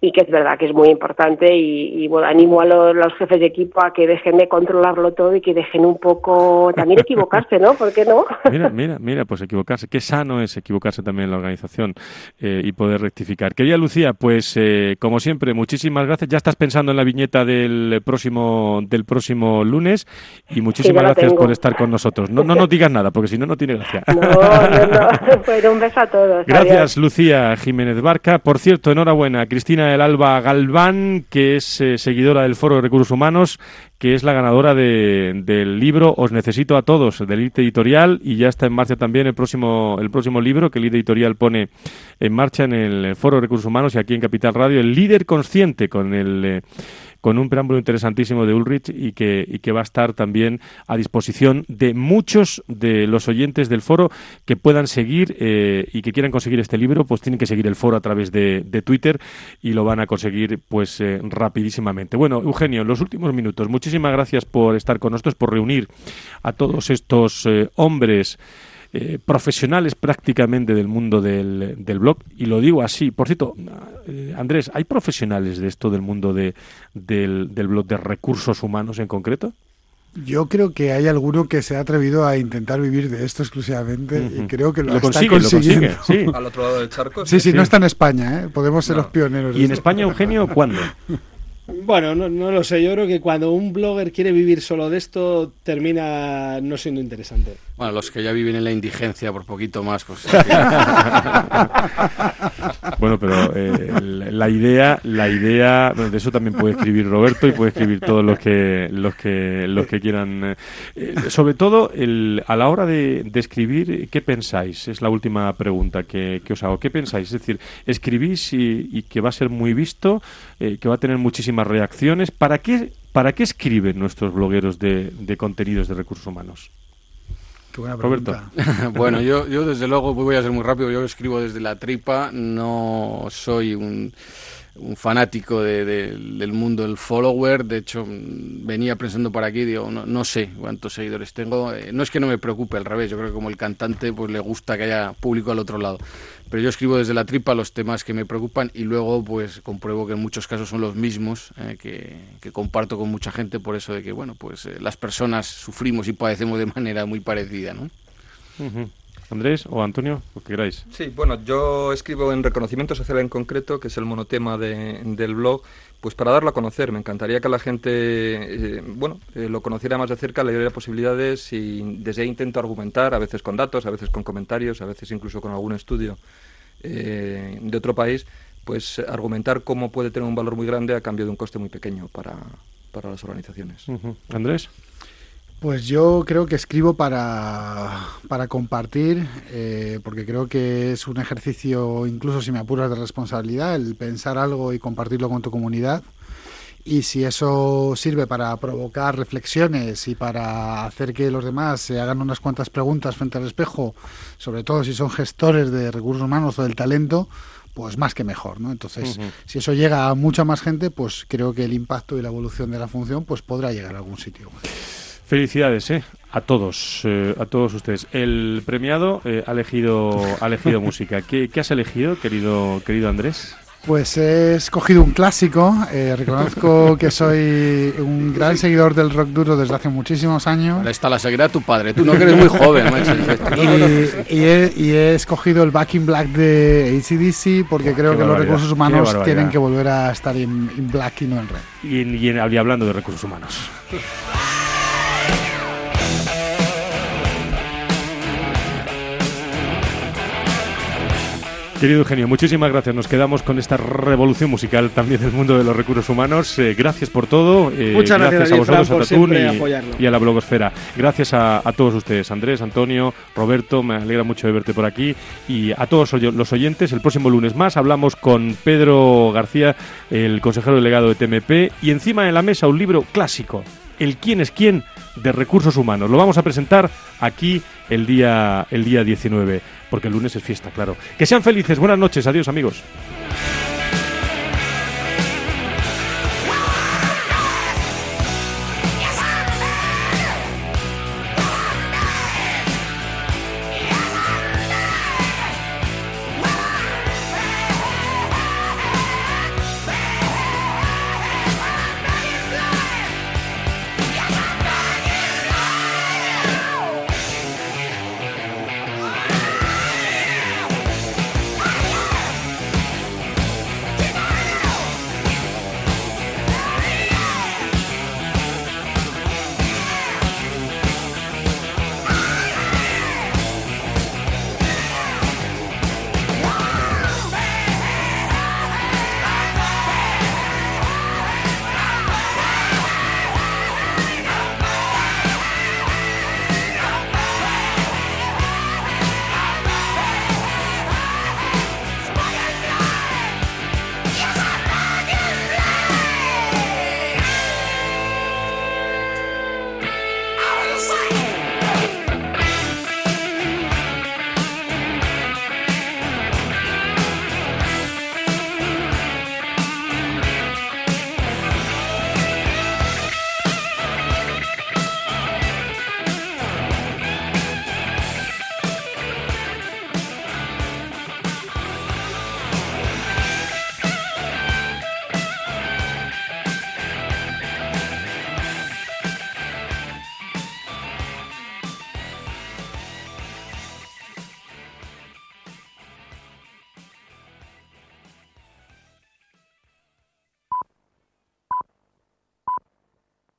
y que es verdad que es muy importante y, y bueno, animo a los, los jefes de equipo a que dejen de controlarlo todo y que dejen un poco también equivocarse, ¿no? ¿Por qué no? Mira, mira, mira, pues equivocarse. Qué sano es equivocarse también en la organización eh, y poder rectificar. Querida Lucía, pues eh, como siempre, muchísimas gracias. Ya estás pensando en la viñeta del próximo del próximo lunes y muchísimas sí, gracias tengo. por estar con nosotros. No, no nos digas nada, porque si no, no tiene gracia. No, no, no. Bueno, un beso a todos. Gracias, Adiós. Lucía Jiménez Barca. Por cierto, enhorabuena a Cristina del Alba Galván, que es eh, seguidora del Foro de Recursos Humanos, que es la ganadora de, del libro Os necesito a todos, del I T Editorial, y ya está en marcha también el próximo el próximo libro que el I T Editorial pone en marcha en el Foro de Recursos Humanos y aquí en Capital Radio, El líder consciente, con el... Eh, con un preámbulo interesantísimo de Ulrich y que, y que va a estar también a disposición de muchos de los oyentes del foro que puedan seguir eh, y que quieran conseguir este libro, pues tienen que seguir el foro a través de, de Twitter y lo van a conseguir pues eh, rapidísimamente. Bueno, Eugenio, en los últimos minutos, muchísimas gracias por estar con nosotros, por reunir a todos estos eh, hombres Eh, profesionales prácticamente del mundo del, del blog, y lo digo así. Por cierto, eh, Andrés, ¿hay profesionales de esto del mundo de, del, del blog de recursos humanos en concreto? Yo creo que hay alguno que se ha atrevido a intentar vivir de esto exclusivamente uh-huh. y creo que lo, lo está consigue, consiguiendo. Lo consigue, sí. Al otro lado del charco. Sí, sí, sí. no está en España, ¿eh? Podemos ser no. los pioneros. ¿Y en España, Eugenio, cuándo? Bueno, no, no lo sé. Yo creo que cuando un blogger quiere vivir solo de esto, termina no siendo interesante. Bueno, los que ya viven en la indigencia por poquito más, pues... Bueno, pero eh, la idea, la idea, bueno, de eso también puede escribir Roberto y puede escribir todos los que, los que, los que quieran. Eh, sobre todo, el, a la hora de, de escribir, ¿qué pensáis? Es la última pregunta que, que os hago. ¿Qué pensáis? Es decir, escribís y, y que va a ser muy visto, eh, que va a tener muchísimas reacciones. ¿Para qué, para qué escriben nuestros blogueros de, de contenidos de recursos humanos? Qué buena pregunta. Roberto. Bueno, yo, yo desde luego voy a ser muy rápido. Yo escribo desde la tripa. No soy un, un fanático de, de, del mundo del follower. De hecho, venía pensando para aquí, digo, no, no sé cuántos seguidores tengo. Eh, no es que no me preocupe, al revés. Yo creo que como el cantante, pues le gusta que haya público al otro lado. Pero yo escribo desde la tripa los temas que me preocupan y luego pues compruebo que en muchos casos son los mismos eh, que, que comparto con mucha gente, por eso de que bueno pues eh, las personas sufrimos y padecemos de manera muy parecida, ¿no? Uh-huh. Andrés o Antonio, lo que queráis. Sí, bueno, yo escribo en reconocimiento social en concreto, que es el monotema de, del blog, pues para darlo a conocer. Me encantaría que la gente, eh, bueno, eh, lo conociera más de cerca, le diera posibilidades y desde ahí intento argumentar, a veces con datos, a veces con comentarios, a veces incluso con algún estudio eh, de otro país, pues argumentar cómo puede tener un valor muy grande a cambio de un coste muy pequeño para, para las organizaciones. Uh-huh. Andrés. Pues yo creo que escribo para, para compartir, eh, porque creo que es un ejercicio, incluso si me apuras, de responsabilidad, el pensar algo y compartirlo con tu comunidad. Y si eso sirve para provocar reflexiones y para hacer que los demás se hagan unas cuantas preguntas frente al espejo, sobre todo si son gestores de recursos humanos o del talento, pues más que mejor, ¿no? Entonces, uh-huh. si eso llega a mucha más gente, pues creo que el impacto y la evolución de la función pues podrá llegar a algún sitio. Felicidades, ¿eh? A todos, eh, a todos ustedes. El premiado eh, ha elegido, ha elegido música. ¿Qué, ¿Qué has elegido, querido, querido Andrés? Pues he escogido un clásico. Eh, reconozco que soy un gran seguidor del rock duro desde hace muchísimos años. Está la seguirá tu padre. Tú no que eres muy joven, macho. Y, y, he, y he escogido el Back in Black de A C D C porque creo que los recursos humanos tienen que volver a estar en, en black y no en red. Y, y, y hablando de recursos humanos. Querido Eugenio, muchísimas gracias. Nos quedamos con esta revolución musical también del mundo de los recursos humanos. Eh, gracias por todo. Eh, Muchas gracias, gracias a vosotros, Fran, a Tatún y, y a la blogosfera. Gracias a, a todos ustedes, Andrés, Antonio, Roberto. Me alegra mucho de verte por aquí. Y a todos los oyentes, el próximo lunes más hablamos con Pedro García, el consejero delegado de T M P. Y encima de la mesa un libro clásico, El quién es quién de recursos humanos. Lo vamos a presentar aquí el día, el día diecinueve, porque el lunes es fiesta, claro. Que sean felices. Buenas noches. Adiós, amigos.